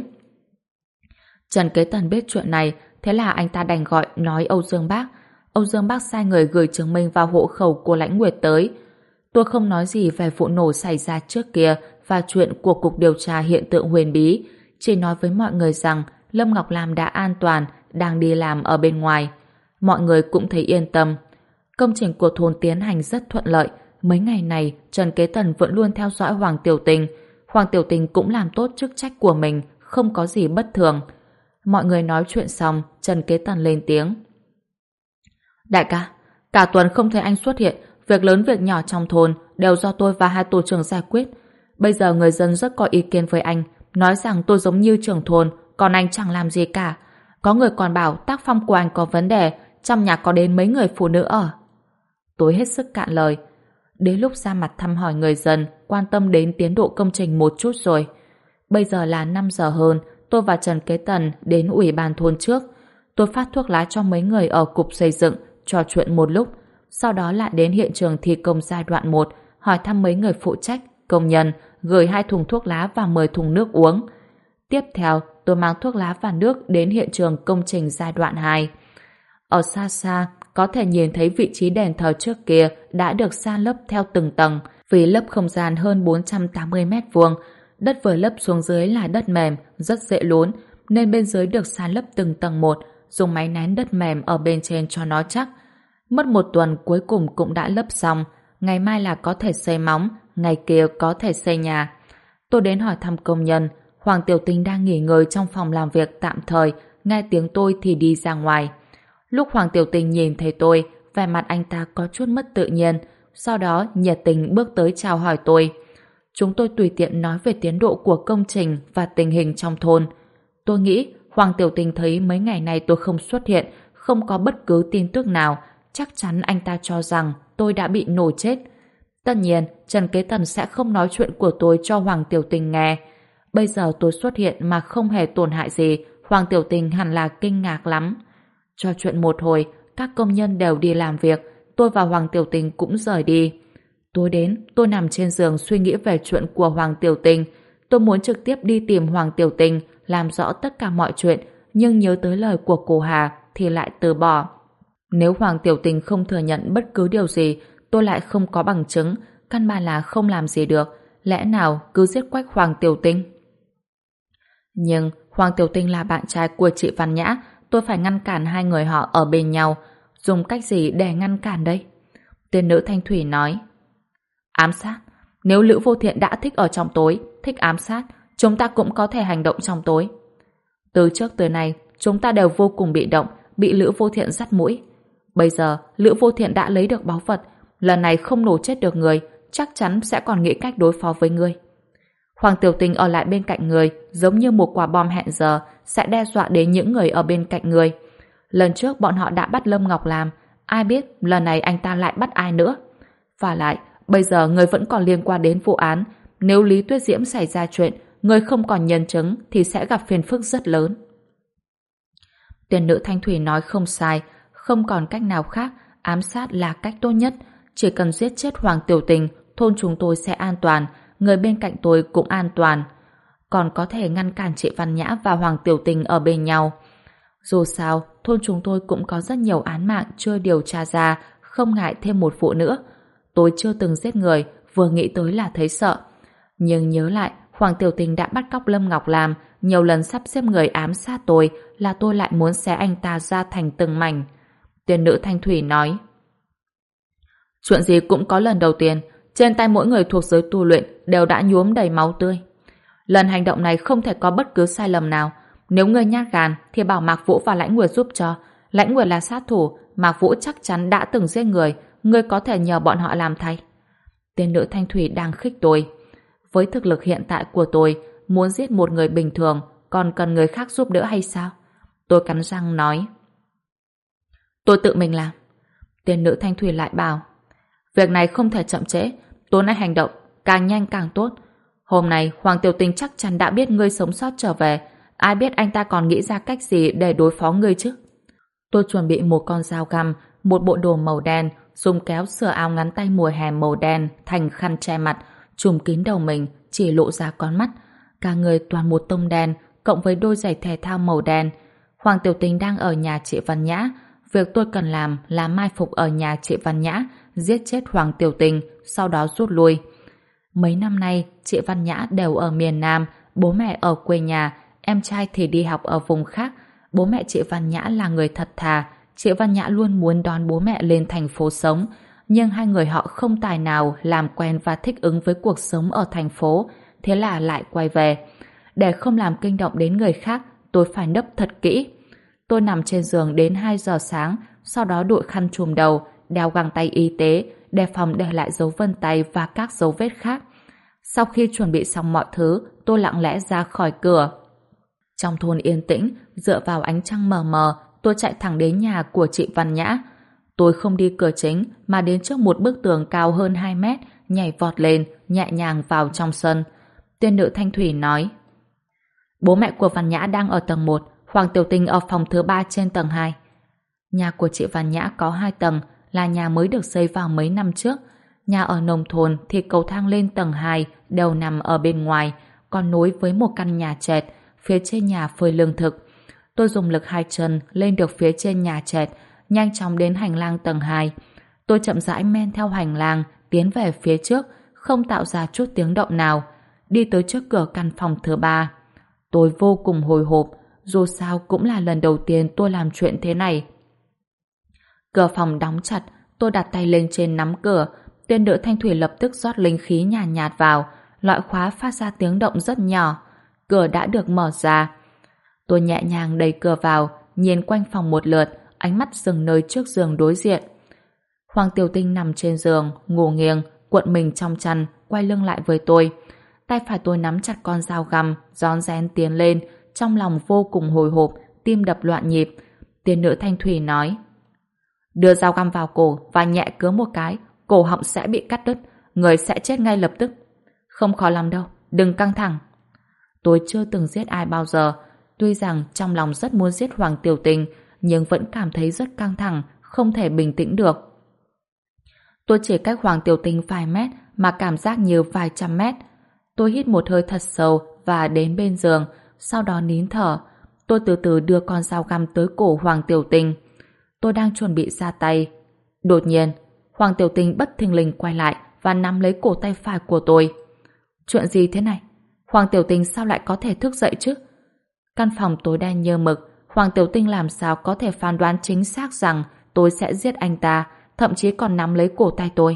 [SPEAKER 1] Trần Kế Tần biết chuyện này, thế là anh ta đành gọi nói Âu Dương Bác. Âu Dương Bác sai người gửi chứng minh vào hộ khẩu của Lãnh Nguyệt tới. Tôi không nói gì về vụ nổ xảy ra trước kia và chuyện của Cục Điều tra Hiện tượng huyền bí, chỉ nói với mọi người rằng Lâm Ngọc Lam đã an toàn, đang đi làm ở bên ngoài. Mọi người cũng thấy yên tâm. Công trình của thôn tiến hành rất thuận lợi. Mấy ngày này, Trần Kế Tần vẫn luôn theo dõi Hoàng Tiểu Tình. Hoàng Tiểu Tình cũng làm tốt chức trách của mình, không có gì bất thường. Mọi người nói chuyện xong, Trần Kế Tần lên tiếng. Đại ca, cả tuần không thấy anh xuất hiện, việc lớn việc nhỏ trong thôn đều do tôi và hai tổ trưởng giải quyết. Bây giờ người dân rất có ý kiến với anh, nói rằng tôi giống như trưởng thôn, còn anh chẳng làm gì cả. Có người còn bảo tác phong của anh có vấn đề, trong nhà có đến mấy người phụ nữ ở. Tôi hết sức cạn lời. Đến lúc ra mặt thăm hỏi người dân, quan tâm đến tiến độ công trình một chút rồi. Bây giờ là 5 giờ hơn, tôi và Trần Kế Tần đến ủy ban thôn trước. Tôi phát thuốc lá cho mấy người ở cục xây dựng, trò chuyện một lúc. Sau đó lại đến hiện trường thi công giai đoạn 1, hỏi thăm mấy người phụ trách, công nhân, gửi 2 thùng thuốc lá và 10 thùng nước uống. Tiếp theo, tôi mang thuốc lá và nước đến hiện trường công trình giai đoạn 2. Ở xa xa, có thể nhìn thấy vị trí đền thờ trước kia đã được san lấp theo từng tầng, vì lấp không gian hơn 480 mét vuông. Đất vừa lấp xuống dưới là đất mềm, rất dễ lún, nên bên dưới được san lấp từng tầng một, dùng máy nén đất mềm ở bên trên cho nó chắc. Mất 1 tuần cuối cùng cũng đã lấp xong, ngày mai là có thể xây móng, ngày kia có thể xây nhà. Tôi đến hỏi thăm công nhân, Hoàng Tiểu Tinh đang nghỉ ngơi trong phòng làm việc tạm thời, nghe tiếng tôi thì đi ra ngoài. Lúc Hoàng Tiểu Tinh nhìn thấy tôi, vẻ mặt anh ta có chút mất tự nhiên, sau đó nhiệt tình bước tới chào hỏi tôi. Chúng tôi tùy tiện nói về tiến độ của công trình và tình hình trong thôn. Tôi nghĩ Hoàng Tiểu Tinh thấy mấy ngày nay tôi không xuất hiện, không có bất cứ tin tức nào, chắc chắn anh ta cho rằng tôi đã bị nổ chết. Tất nhiên, Trần Kế Tần sẽ không nói chuyện của tôi cho Hoàng Tiểu Tinh nghe. Bây giờ tôi xuất hiện mà không hề tổn hại gì, Hoàng Tiểu Tinh hẳn là kinh ngạc lắm. Trò chuyện một hồi, các công nhân đều đi làm việc, tôi và Hoàng Tiểu Tinh cũng rời đi. Tối đến, tôi nằm trên giường suy nghĩ về chuyện của Hoàng Tiểu Tinh. Tôi muốn trực tiếp đi tìm Hoàng Tiểu Tinh, làm rõ tất cả mọi chuyện, nhưng nhớ tới lời của cô Hà thì lại từ bỏ. Nếu Hoàng Tiểu Tinh không thừa nhận bất cứ điều gì, tôi lại không có bằng chứng, căn bản là không làm gì được. Lẽ nào cứ giết quách Hoàng Tiểu Tinh? Nhưng Hoàng Tiểu Tinh là bạn trai của chị Văn Nhã, tôi phải ngăn cản hai người họ ở bên nhau. Dùng cách gì để ngăn cản đây? Tiên nữ Thanh Thủy nói. Ám sát. Nếu Lữ Vô Thiện đã thích ở trong tối, thích ám sát, chúng ta cũng có thể hành động trong tối. Từ trước tới nay, chúng ta đều vô cùng bị động, bị Lữ Vô Thiện dắt mũi. Bây giờ, Lữ Vô Thiện đã lấy được báu vật, lần này không nổ chết được người, chắc chắn sẽ còn nghĩ cách đối phó với người. Hoàng Tiểu Tinh ở lại bên cạnh người, giống như một quả bom hẹn giờ, sẽ đe dọa đến những người ở bên cạnh người. Lần trước bọn họ đã bắt Lâm Ngọc Lam, ai biết lần này anh ta lại bắt ai nữa. Và lại, bây giờ người vẫn còn liên quan đến vụ án, nếu Lý Tuyết Diễm xảy ra chuyện, người không còn nhân chứng thì sẽ gặp phiền phức rất lớn. Tiên nữ Thanh Thủy nói không sai, không còn cách nào khác, ám sát là cách tốt nhất. Chỉ cần giết chết Hoàng Tiểu Tinh, thôn chúng tôi sẽ an toàn, người bên cạnh tôi cũng an toàn. Còn có thể ngăn cản chị Văn Nhã và Hoàng Tiểu Tinh ở bên nhau. Dù sao, thôn chúng tôi cũng có rất nhiều án mạng chưa điều tra ra, không ngại thêm một vụ nữa. Tôi chưa từng giết người, vừa nghĩ tới là thấy sợ. Nhưng nhớ lại, Hoàng Tiểu Tinh đã bắt cóc Lâm Ngọc Lam, nhiều lần sắp xếp người ám sát tôi, là tôi lại muốn xé anh ta ra thành từng mảnh. Tiên nữ Thanh Thủy nói. Chuyện gì cũng có lần đầu tiên, trên tay mỗi người thuộc giới tu luyện đều đã nhuốm đầy máu tươi. Lần hành động này không thể có bất cứ sai lầm nào. Nếu ngươi nhát gan thì bảo Mạc Vũ và Lãnh Nguyệt giúp cho. Lãnh Nguyệt là sát thủ, Mạc Vũ chắc chắn đã từng giết người, ngươi có thể nhờ bọn họ làm thay. Tiên nữ Thanh Thủy đang khích tôi. Với thực lực hiện tại của tôi, muốn giết một người bình thường còn cần người khác giúp đỡ hay sao? Tôi cắn răng nói. Tôi tự mình làm. Tiên nữ Thanh Thủy lại bảo. Việc này không thể chậm trễ, tối nay hành động, càng nhanh càng tốt. Hôm nay Hoàng Tiểu Tinh chắc chắn đã biết ngươi sống sót trở về, ai biết anh ta còn nghĩ ra cách gì để đối phó ngươi chứ? Tôi chuẩn bị một con dao găm, một bộ đồ màu đen, dùng kéo sửa áo ngắn tay mùa hè màu đen thành khăn che mặt, trùm kín đầu mình, chỉ lộ ra con mắt. Cả người toàn một tông đen, cộng với đôi giày thể thao màu đen. Hoàng Tiểu Tinh đang ở nhà chị Văn Nhã. Việc tôi cần làm là mai phục ở nhà chị Văn Nhã, giết chết Hoàng Tiểu Tinh, sau đó rút lui. Mấy năm nay, chị Văn Nhã đều ở miền Nam, bố mẹ ở quê nhà, em trai thì đi học ở vùng khác. Bố mẹ chị Văn Nhã là người thật thà, chị Văn Nhã luôn muốn đón bố mẹ lên thành phố sống, nhưng hai người họ không tài nào làm quen và thích ứng với cuộc sống ở thành phố, thế là lại quay về. Để không làm kinh động đến người khác, tôi phải nấp thật kỹ. Tôi nằm trên giường đến 2 giờ sáng, sau đó đội khăn trùm đầu, đeo găng tay y tế, đề phòng để lại dấu vân tay và các dấu vết khác. Sau khi chuẩn bị xong mọi thứ, tôi lặng lẽ ra khỏi cửa. Trong thôn yên tĩnh, dựa vào ánh trăng mờ mờ, tôi chạy thẳng đến nhà của chị Văn Nhã. Tôi không đi cửa chính, mà đến trước một bức tường cao hơn 2 mét, nhảy vọt lên, nhẹ nhàng vào trong sân. Tiên nữ Thanh Thủy nói: bố mẹ của Văn Nhã đang ở tầng 1, Hoàng Tiểu Tình ở phòng thứ 3 trên tầng 2. Nhà của chị Văn Nhã có 2 tầng, là nhà mới được xây vào mấy năm trước. Nhà ở nông thôn thì cầu thang lên tầng 2 đều nằm ở bên ngoài, còn nối với một căn nhà trệt, phía trên nhà phơi lương thực. Tôi dùng lực 2 chân lên được phía trên nhà trệt, nhanh chóng đến hành lang tầng 2. Tôi chậm rãi men theo hành lang, tiến về phía trước, không tạo ra chút tiếng động nào. Đi tới trước cửa căn phòng thứ 3. Tôi vô cùng hồi hộp, dù sao cũng là lần đầu tiên tôi làm chuyện thế này. Cửa phòng đóng chặt, tôi đặt tay lên trên nắm cửa. Tiên nữ Thanh Thủy lập tức rót linh khí nhàn nhạt vào, loại khóa phát ra tiếng động rất nhỏ. Cửa đã được mở ra. Tôi nhẹ nhàng đẩy cửa vào, nhìn quanh phòng một lượt, ánh mắt dừng nơi trước giường đối diện. Hoàng Tiểu Tinh nằm trên giường, ngủ nghiêng, cuộn mình trong chăn, quay lưng lại với tôi. Tay phải tôi nắm chặt con dao găm, rón rén tiến lên, trong lòng vô cùng hồi hộp, tim đập loạn nhịp. Tiên nữ Thanh Thủy nói: đưa dao găm vào cổ và nhẹ cứa một cái, cổ họng sẽ bị cắt đứt, người sẽ chết ngay lập tức. Không khó lắm đâu, đừng căng thẳng. Tôi chưa từng giết ai bao giờ, tuy rằng trong lòng rất muốn giết Hoàng Tiểu Tình, nhưng vẫn cảm thấy rất căng thẳng, không thể bình tĩnh được. Tôi chỉ cách Hoàng Tiểu Tình vài mét mà cảm giác như vài trăm mét. Tôi hít một hơi thật sâu và đến bên giường, sau đó nín thở. Tôi từ từ đưa con dao găm tới cổ Hoàng Tiểu Tình. Tôi đang chuẩn bị ra tay. Đột nhiên, Hoàng Tiểu Tình bất thình lình quay lại và nắm lấy cổ tay phải của tôi. Chuyện gì thế này? Hoàng Tiểu Tình sao lại có thể thức dậy chứ? Căn phòng tối đen như mực, Hoàng Tiểu Tinh làm sao có thể phán đoán chính xác rằng tôi sẽ giết anh ta, thậm chí còn nắm lấy cổ tay tôi.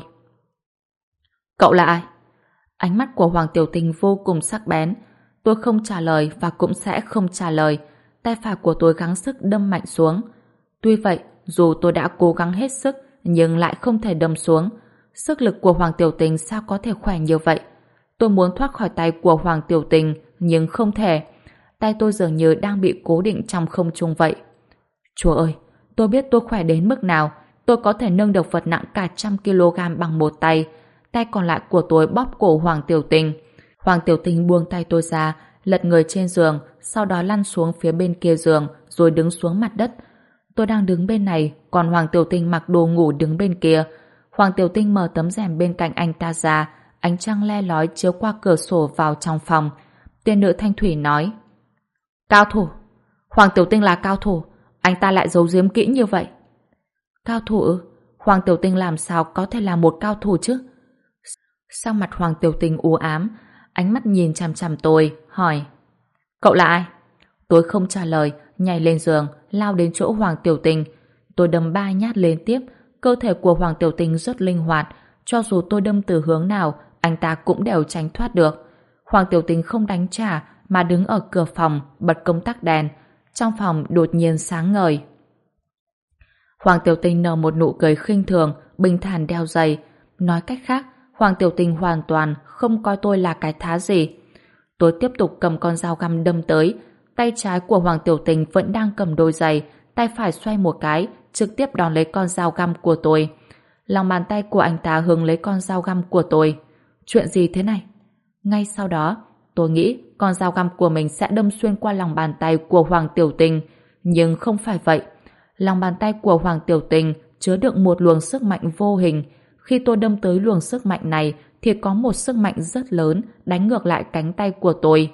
[SPEAKER 1] Cậu là ai? Ánh mắt của Hoàng Tiểu Tinh vô cùng sắc bén. Tôi không trả lời và cũng sẽ không trả lời. Tay phải của tôi gắng sức đâm mạnh xuống. Tuy vậy, dù tôi đã cố gắng hết sức, nhưng lại không thể đâm xuống. Sức lực của Hoàng Tiểu Tinh sao có thể khỏe như vậy? Tôi muốn thoát khỏi tay của Hoàng Tiểu Tinh, nhưng không thể. Tay tôi dường như đang bị cố định trong không trung vậy. Chúa ơi, tôi biết tôi khỏe đến mức nào. Tôi có thể nâng được vật nặng cả 100 kg bằng một tay. Tay còn lại của tôi bóp cổ Hoàng Tiểu Tinh. Hoàng Tiểu Tinh buông tay tôi ra, lật người trên giường, sau đó lăn xuống phía bên kia giường, rồi đứng xuống mặt đất. Tôi đang đứng bên này, còn Hoàng Tiểu Tinh mặc đồ ngủ đứng bên kia. Hoàng Tiểu Tinh mở tấm rèm bên cạnh anh ta ra, ánh trăng le lói chiếu qua cửa sổ vào trong phòng. Tiên nữ Thanh Thủy nói: cao thủ. Hoàng Tiểu Tinh là cao thủ, anh ta lại giấu giếm kỹ như vậy. Cao thủ ư? Hoàng Tiểu Tinh làm sao có thể là một cao thủ chứ? Sau mặt Hoàng Tiểu Tinh u ám, ánh mắt nhìn chằm chằm tôi, hỏi: cậu là ai? Tôi không trả lời, nhảy lên giường, lao đến chỗ Hoàng Tiểu Tinh. Tôi đâm 3 nhát liên tiếp, cơ thể của Hoàng Tiểu Tinh rất linh hoạt, cho dù tôi đâm từ hướng nào, anh ta cũng đều tránh thoát được. Hoàng Tiểu Tinh không đánh trả, mà đứng ở cửa phòng, bật công tắc đèn. Trong phòng đột nhiên sáng ngời. Hoàng Tiểu Tinh nở một nụ cười khinh thường, bình thản đeo giày. Nói cách khác, Hoàng Tiểu Tinh hoàn toàn không coi tôi là cái thá gì. Tôi tiếp tục cầm con dao găm đâm tới. Tay trái của Hoàng Tiểu Tinh vẫn đang cầm đôi giày, tay phải xoay một cái, trực tiếp đón lấy con dao găm của tôi. Lòng bàn tay của anh ta hướng lấy con dao găm của tôi. Chuyện gì thế này? Ngay sau đó, tôi nghĩ con dao găm của mình sẽ đâm xuyên qua lòng bàn tay của Hoàng Tiểu Tinh, nhưng không phải vậy. Lòng bàn tay của Hoàng Tiểu Tinh chứa đựng một luồng sức mạnh vô hình. Khi tôi đâm tới luồng sức mạnh này thì có một sức mạnh rất lớn đánh ngược lại cánh tay của tôi.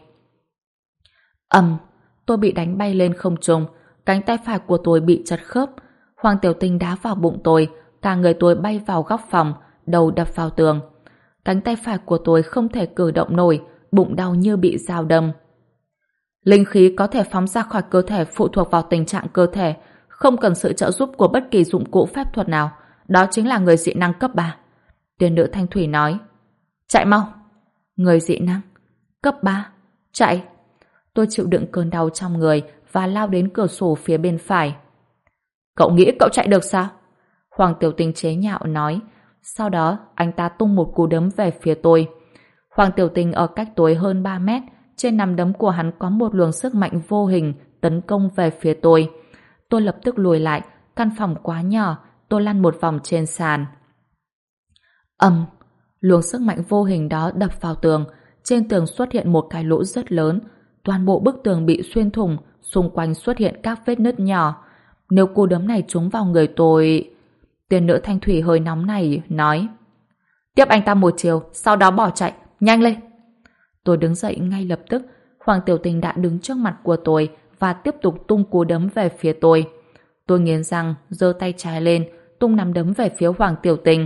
[SPEAKER 1] Tôi bị đánh bay lên không trung, cánh tay phải của tôi bị chật khớp. Hoàng Tiểu Tinh đá vào bụng tôi, cả người tôi bay vào góc phòng, đầu đập vào tường. Cánh tay phải của tôi không thể cử động nổi, bụng đau như bị dao đâm. Linh khí có thể phóng ra khỏi cơ thể phụ thuộc vào tình trạng cơ thể, không cần sự trợ giúp của bất kỳ dụng cụ phép thuật nào. Đó chính là người dị năng cấp 3. Tiên nữ Thanh Thủy nói. Chạy mau. Người dị năng cấp 3. Chạy. Tôi chịu đựng cơn đau trong người và lao đến cửa sổ phía bên phải. Cậu nghĩ cậu chạy được sao? Hoàng Tiểu Tình chế nhạo nói. Sau đó, anh ta tung một cú đấm về phía tôi. Hoàng Tiểu Tình ở cách tôi hơn 3 mét. Trên nắm đấm của hắn có một luồng sức mạnh vô hình tấn công về phía tôi. Tôi lập tức lùi lại. Căn phòng quá nhỏ. Tôi lăn một vòng trên sàn. Ầm! Luồng sức mạnh vô hình đó đập vào tường. Trên tường xuất hiện một cái lỗ rất lớn. Toàn bộ bức tường bị xuyên thủng. Xung quanh xuất hiện các vết nứt nhỏ. Nếu cú đấm này trúng vào người tôi... Tiền nữ thanh thủy hơi nóng này nói: tiếp anh ta một chiều, sau đó bỏ chạy, nhanh lên. Tôi đứng dậy ngay lập tức. Hoàng Tiểu Tình đã đứng trước mặt của tôi và tiếp tục tung cú đấm về phía tôi. Tôi nghiến răng, giơ tay trái lên, tung nắm đấm về phía Hoàng Tiểu Tình.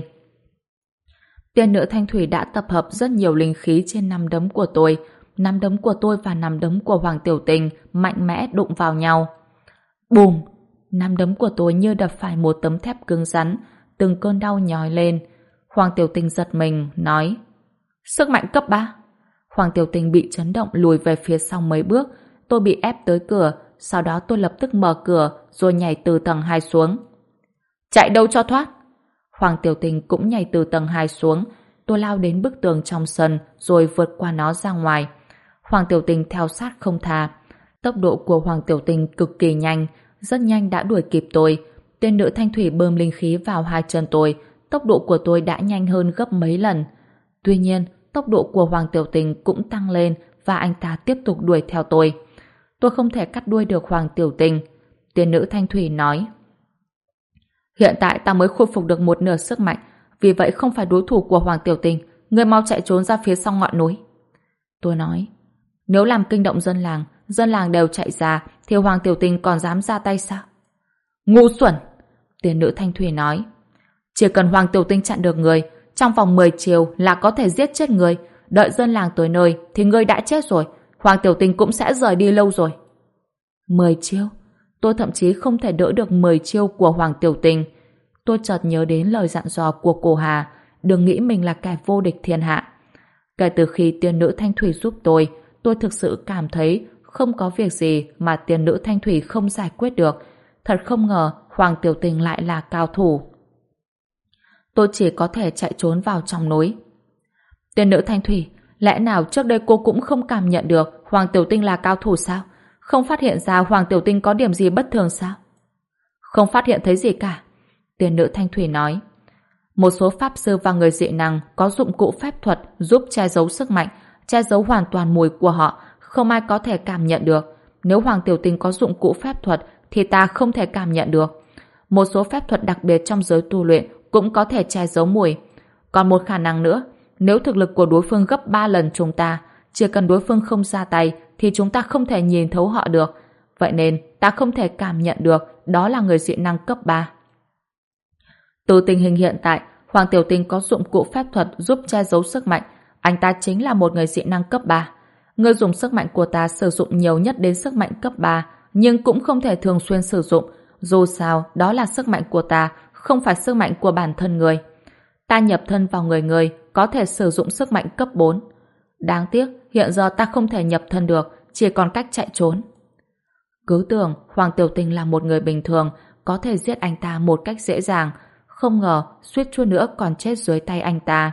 [SPEAKER 1] Tiền nữ thanh thủy đã tập hợp rất nhiều linh khí trên nắm đấm của tôi. Nắm đấm của tôi và nắm đấm của Hoàng Tiểu Tình mạnh mẽ đụng vào nhau. Bùm! Nắm đấm của tôi như đập phải một tấm thép cứng rắn, từng cơn đau nhói lên. Hoàng Tiểu Tình giật mình, nói: sức mạnh cấp 3. Hoàng Tiểu Tình bị chấn động lùi về phía sau mấy bước. Tôi bị ép tới cửa, sau đó tôi lập tức mở cửa rồi nhảy từ tầng 2 xuống. Chạy đâu cho thoát! Hoàng Tiểu Tình cũng nhảy từ tầng 2 xuống. Tôi lao đến bức tường trong sân rồi vượt qua nó ra ngoài. Hoàng Tiểu Tình theo sát không tha. Tốc độ của Hoàng Tiểu Tình cực kỳ nhanh, rất nhanh đã đuổi kịp tôi. Tên nữ thanh thủy bơm linh khí vào hai chân tôi. Tốc độ của tôi đã nhanh hơn gấp mấy lần. Tuy nhiên, tốc độ của Hoàng Tiểu Tình cũng tăng lên và anh ta tiếp tục đuổi theo tôi. Tôi không thể cắt đuôi được Hoàng Tiểu Tình. Tên nữ thanh thủy nói: hiện tại ta mới khôi phục được một nửa sức mạnh, vì vậy không phải đối thủ của Hoàng Tiểu Tình. Ngươi mau chạy trốn ra phía sau ngọn núi. Tôi nói: nếu làm kinh động dân làng đều chạy ra, thì Hoàng Tiểu Tình còn dám ra tay sao? Ngu xuẩn! Tiền nữ thanh thủy nói: chỉ cần Hoàng Tiểu Tình chặn được người, trong vòng 10 chiều là có thể giết chết người. Đợi dân làng tới nơi thì ngươi đã chết rồi. Hoàng Tiểu Tình cũng sẽ rời đi lâu rồi. 10 chiêu? Tôi thậm chí không thể đỡ được 10 chiêu của Hoàng Tiểu Tình. Tôi chợt nhớ đến lời dặn dò của cô Hà: đừng nghĩ mình là kẻ vô địch thiên hạ. Kể từ khi tiên nữ thanh thủy giúp tôi thực sự cảm thấy không có việc gì mà tiên nữ thanh thủy không giải quyết được. Thật không ngờ Hoàng Tiểu Tình lại là cao thủ. Tôi chỉ có thể chạy trốn vào trong núi. Tiên nữ thanh thủy, lẽ nào trước đây cô cũng không cảm nhận được Hoàng Tiểu Tình là cao thủ sao? Không phát hiện ra Hoàng Tiểu Tình có điểm gì bất thường sao? Không phát hiện thấy gì cả. Tiên nữ thanh thủy nói: một số pháp sư và người dị năng có dụng cụ phép thuật giúp che giấu sức mạnh, che giấu hoàn toàn mùi của họ, không ai có thể cảm nhận được. Nếu Hoàng Tiểu Tình có dụng cụ phép thuật thì ta không thể cảm nhận được. Một số phép thuật đặc biệt trong giới tu luyện cũng có thể che giấu mùi. Còn một khả năng nữa, nếu thực lực của đối phương gấp 3 lần chúng ta, chỉ cần đối phương không ra tay thì chúng ta không thể nhìn thấu họ được. Vậy nên ta không thể cảm nhận được đó là người dị năng cấp 3. Từ tình hình hiện tại, Hoàng Tiểu Tình có dụng cụ phép thuật giúp che giấu sức mạnh. Anh ta chính là một người dị năng cấp 3. Người dùng sức mạnh của ta sử dụng nhiều nhất đến sức mạnh cấp 3, nhưng cũng không thể thường xuyên sử dụng. Dù sao, đó là sức mạnh của ta, không phải sức mạnh của bản thân người. Ta nhập thân vào người có thể sử dụng sức mạnh cấp 4. Đáng tiếc, hiện giờ ta không thể nhập thân được, chỉ còn cách chạy trốn. Cứ tưởng Hoàng Tiểu Tình là một người bình thường, có thể giết anh ta một cách dễ dàng. Không ngờ, suýt chút nữa còn chết dưới tay anh ta.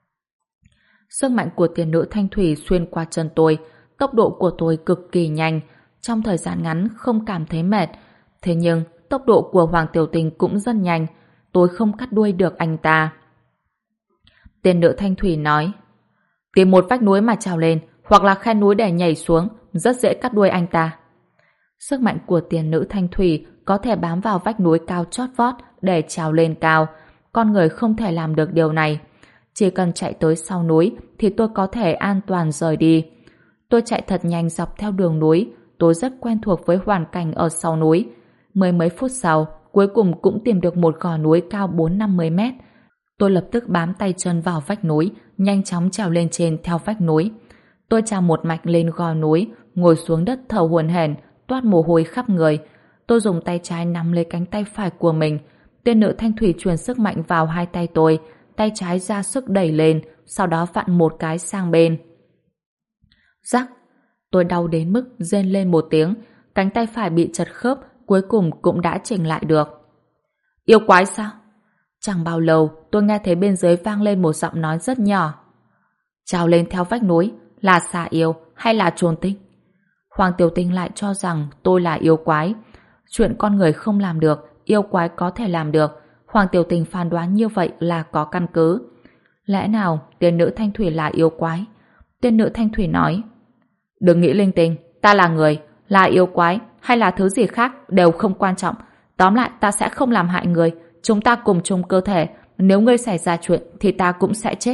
[SPEAKER 1] Sức mạnh của tiền nữ thanh thủy xuyên qua chân tôi, tốc độ của tôi cực kỳ nhanh, trong thời gian ngắn không cảm thấy mệt. Thế nhưng, tốc độ của Hoàng Tiểu Tình cũng rất nhanh, tôi không cắt đuôi được anh ta. Tiền nữ thanh thủy nói: tìm một vách núi mà trèo lên, hoặc là khe núi để nhảy xuống, rất dễ cắt đuôi anh ta. Sức mạnh của tiền nữ thanh thủy có thể bám vào vách núi cao chót vót để trèo lên cao. Con người không thể làm được điều này. Chỉ cần chạy tới sau núi thì tôi có thể an toàn rời đi. Tôi chạy thật nhanh dọc theo đường núi. Tôi rất quen thuộc với hoàn cảnh ở sau núi. Mười mấy phút sau, cuối cùng cũng tìm được một gò núi cao 4-50 mét. Tôi lập tức bám tay chân vào vách núi, nhanh chóng trèo lên trên theo vách núi. Tôi trèo một mạch lên gò núi, ngồi xuống đất thở hổn hển, toát mồ hôi khắp người. Tôi dùng tay trái nắm lấy cánh tay phải của mình. Tên nữ thanh thủy truyền sức mạnh vào hai tay tôi, tay trái ra sức đẩy lên, sau đó vặn một cái sang bên. Rắc! Tôi đau đến mức rên lên một tiếng, cánh tay phải bị chật khớp, cuối cùng cũng đã chỉnh lại được. Yêu quái sao? Chẳng bao lâu, tôi nghe thấy bên dưới vang lên một giọng nói rất nhỏ. Trèo lên theo vách núi, là xà yêu hay là trồn tinh? Hoàng Tiểu Tinh lại cho rằng tôi là yêu quái. Chuyện con người không làm được, yêu quái có thể làm được. Hoàng Tiểu Tinh phán đoán như vậy là có căn cứ. Lẽ nào tiên nữ Thanh Thủy là yêu quái? Tiên nữ Thanh Thủy nói, đừng nghĩ linh tinh, ta là người, là yêu quái hay là thứ gì khác đều không quan trọng. Tóm lại ta sẽ không làm hại người, chúng ta cùng chung cơ thể, nếu ngươi xảy ra chuyện thì ta cũng sẽ chết.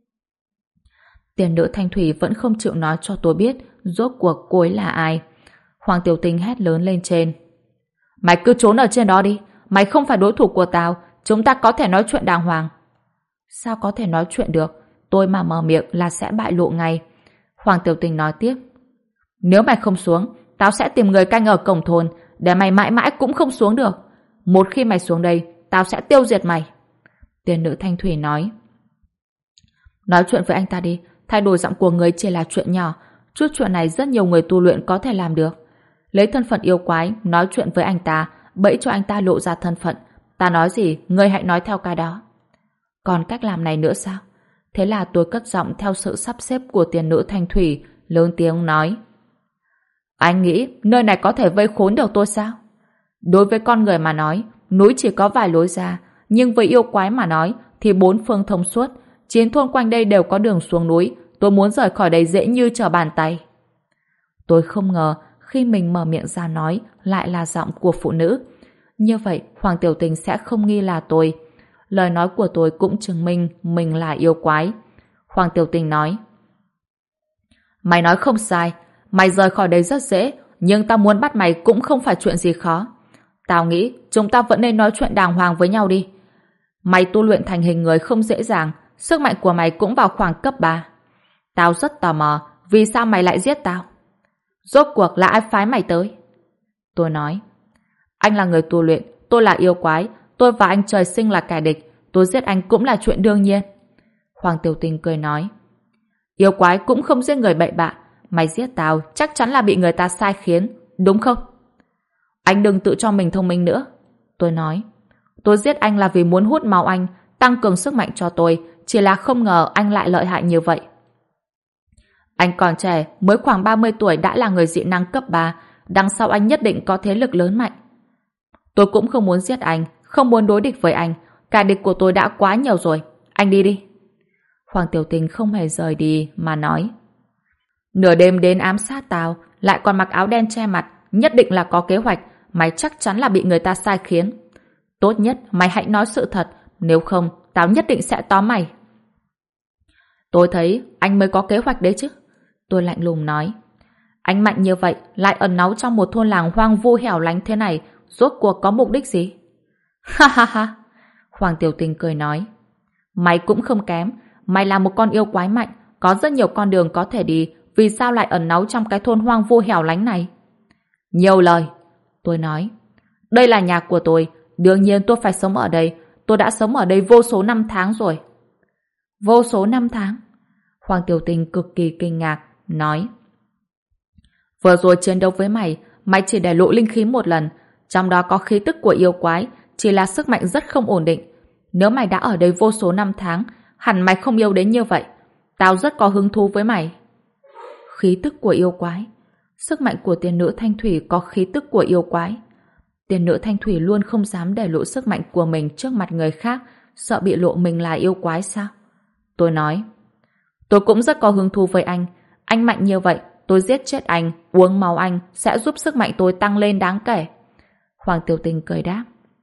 [SPEAKER 1] Tiên nữ Thanh Thủy vẫn không chịu nói cho tôi biết rốt cuộc cô ấy là ai. Hoàng Tiểu Tinh hét lớn lên trên. Mày cứ trốn ở trên đó đi, mày không phải đối thủ của tao, chúng ta có thể nói chuyện đàng hoàng. Sao có thể nói chuyện được, tôi mà mở miệng là sẽ bại lộ ngay. Hoàng Tiểu Tinh nói tiếp. Nếu mày không xuống, tao sẽ tìm người canh ở cổng thôn, để mày mãi mãi cũng không xuống được. Một khi mày xuống đây, tao sẽ tiêu diệt mày. Tiên nữ Thanh Thủy nói. Nói chuyện với anh ta đi, thay đổi giọng của người chỉ là chuyện nhỏ, chút chuyện này rất nhiều người tu luyện có thể làm được. Lấy thân phận yêu quái, nói chuyện với anh ta, bẫy cho anh ta lộ ra thân phận. Ta nói gì, ngươi hãy nói theo cái đó. Còn cách làm này nữa sao? Thế là tôi cất giọng theo sự sắp xếp của tiên nữ Thanh Thủy, lớn tiếng nói. Anh nghĩ nơi này có thể vây khốn được tôi sao? Đối với con người mà nói, núi chỉ có vài lối ra, nhưng với yêu quái mà nói thì bốn phương thông suốt, 9 thôn quanh đây đều có đường xuống núi, tôi muốn rời khỏi đây dễ như trở bàn tay. Tôi không ngờ khi mình mở miệng ra nói lại là giọng của phụ nữ. Như vậy Hoàng Tiểu Tinh sẽ không nghi là tôi. Lời nói của tôi cũng chứng minh mình là yêu quái. Hoàng Tiểu Tinh nói. Mày nói không sai, mày rời khỏi đây rất dễ, nhưng tao muốn bắt mày cũng không phải chuyện gì khó. Tao nghĩ chúng ta vẫn nên nói chuyện đàng hoàng với nhau đi. Mày tu luyện thành hình người không dễ dàng, sức mạnh của mày cũng vào khoảng cấp 3. Tao rất tò mò, vì sao mày lại giết tao? Rốt cuộc là ai phái mày tới? Tôi nói, anh là người tu luyện, tôi là yêu quái, tôi và anh trời sinh là kẻ địch, tôi giết anh cũng là chuyện đương nhiên. Hoàng Tiểu Tinh cười nói, yêu quái cũng không giết người bậy bạ, mày giết tao chắc chắn là bị người ta sai khiến, đúng không? Anh đừng tự cho mình thông minh nữa. Tôi nói, tôi giết anh là vì muốn hút máu anh, tăng cường sức mạnh cho tôi, chỉ là không ngờ anh lại lợi hại như vậy. Anh còn trẻ, mới khoảng 30 tuổi đã là người dị năng cấp 3, đằng sau anh nhất định có thế lực lớn mạnh. Tôi cũng không muốn giết anh, không muốn đối địch với anh, cả địch của tôi đã quá nhiều rồi, anh đi đi. Hoàng Tiểu Tinh không hề rời đi mà nói, nửa đêm đến ám sát tao, lại còn mặc áo đen che mặt, nhất định là có kế hoạch, mày chắc chắn là bị người ta sai khiến. Tốt nhất mày hãy nói sự thật, nếu không tao nhất định sẽ tóm mày. Tôi thấy anh mới có kế hoạch đấy chứ. Tôi lạnh lùng nói, anh mạnh như vậy lại ẩn náu trong một thôn làng hoang vu hẻo lánh thế này, rốt cuộc có mục đích gì? Ha ha ha. Hoàng Tiểu Tinh cười nói, mày cũng không kém, mày là một con yêu quái mạnh, có rất nhiều con đường có thể đi, vì sao lại ẩn náu trong cái thôn hoang vu hẻo lánh này? Nhiều lời. Tôi nói, đây là nhà của tôi, đương nhiên tôi phải sống ở đây, tôi đã sống ở đây vô số năm tháng rồi. Vô số năm tháng? Hoàng Tiểu Tinh cực kỳ kinh ngạc, nói, vừa rồi chiến đấu với mày, mày chỉ để lộ linh khí một lần, trong đó có khí tức của yêu quái, chỉ là sức mạnh rất không ổn định. Nếu mày đã ở đây vô số năm tháng, hẳn mày không yêu đến như vậy. Tao rất có hứng thú với mày. Khí tức của yêu quái? Sức mạnh của tiên nữ Thanh Thủy có khí tức của yêu quái. Tiên nữ Thanh Thủy luôn không dám để lộ sức mạnh của mình trước mặt người khác, sợ bị lộ mình là yêu quái sao? Tôi nói, tôi cũng rất có hứng thú với anh mạnh như vậy, tôi giết chết anh, uống máu anh sẽ giúp sức mạnh tôi tăng lên đáng kể. Hoàng Tiểu Tinh cười đáp,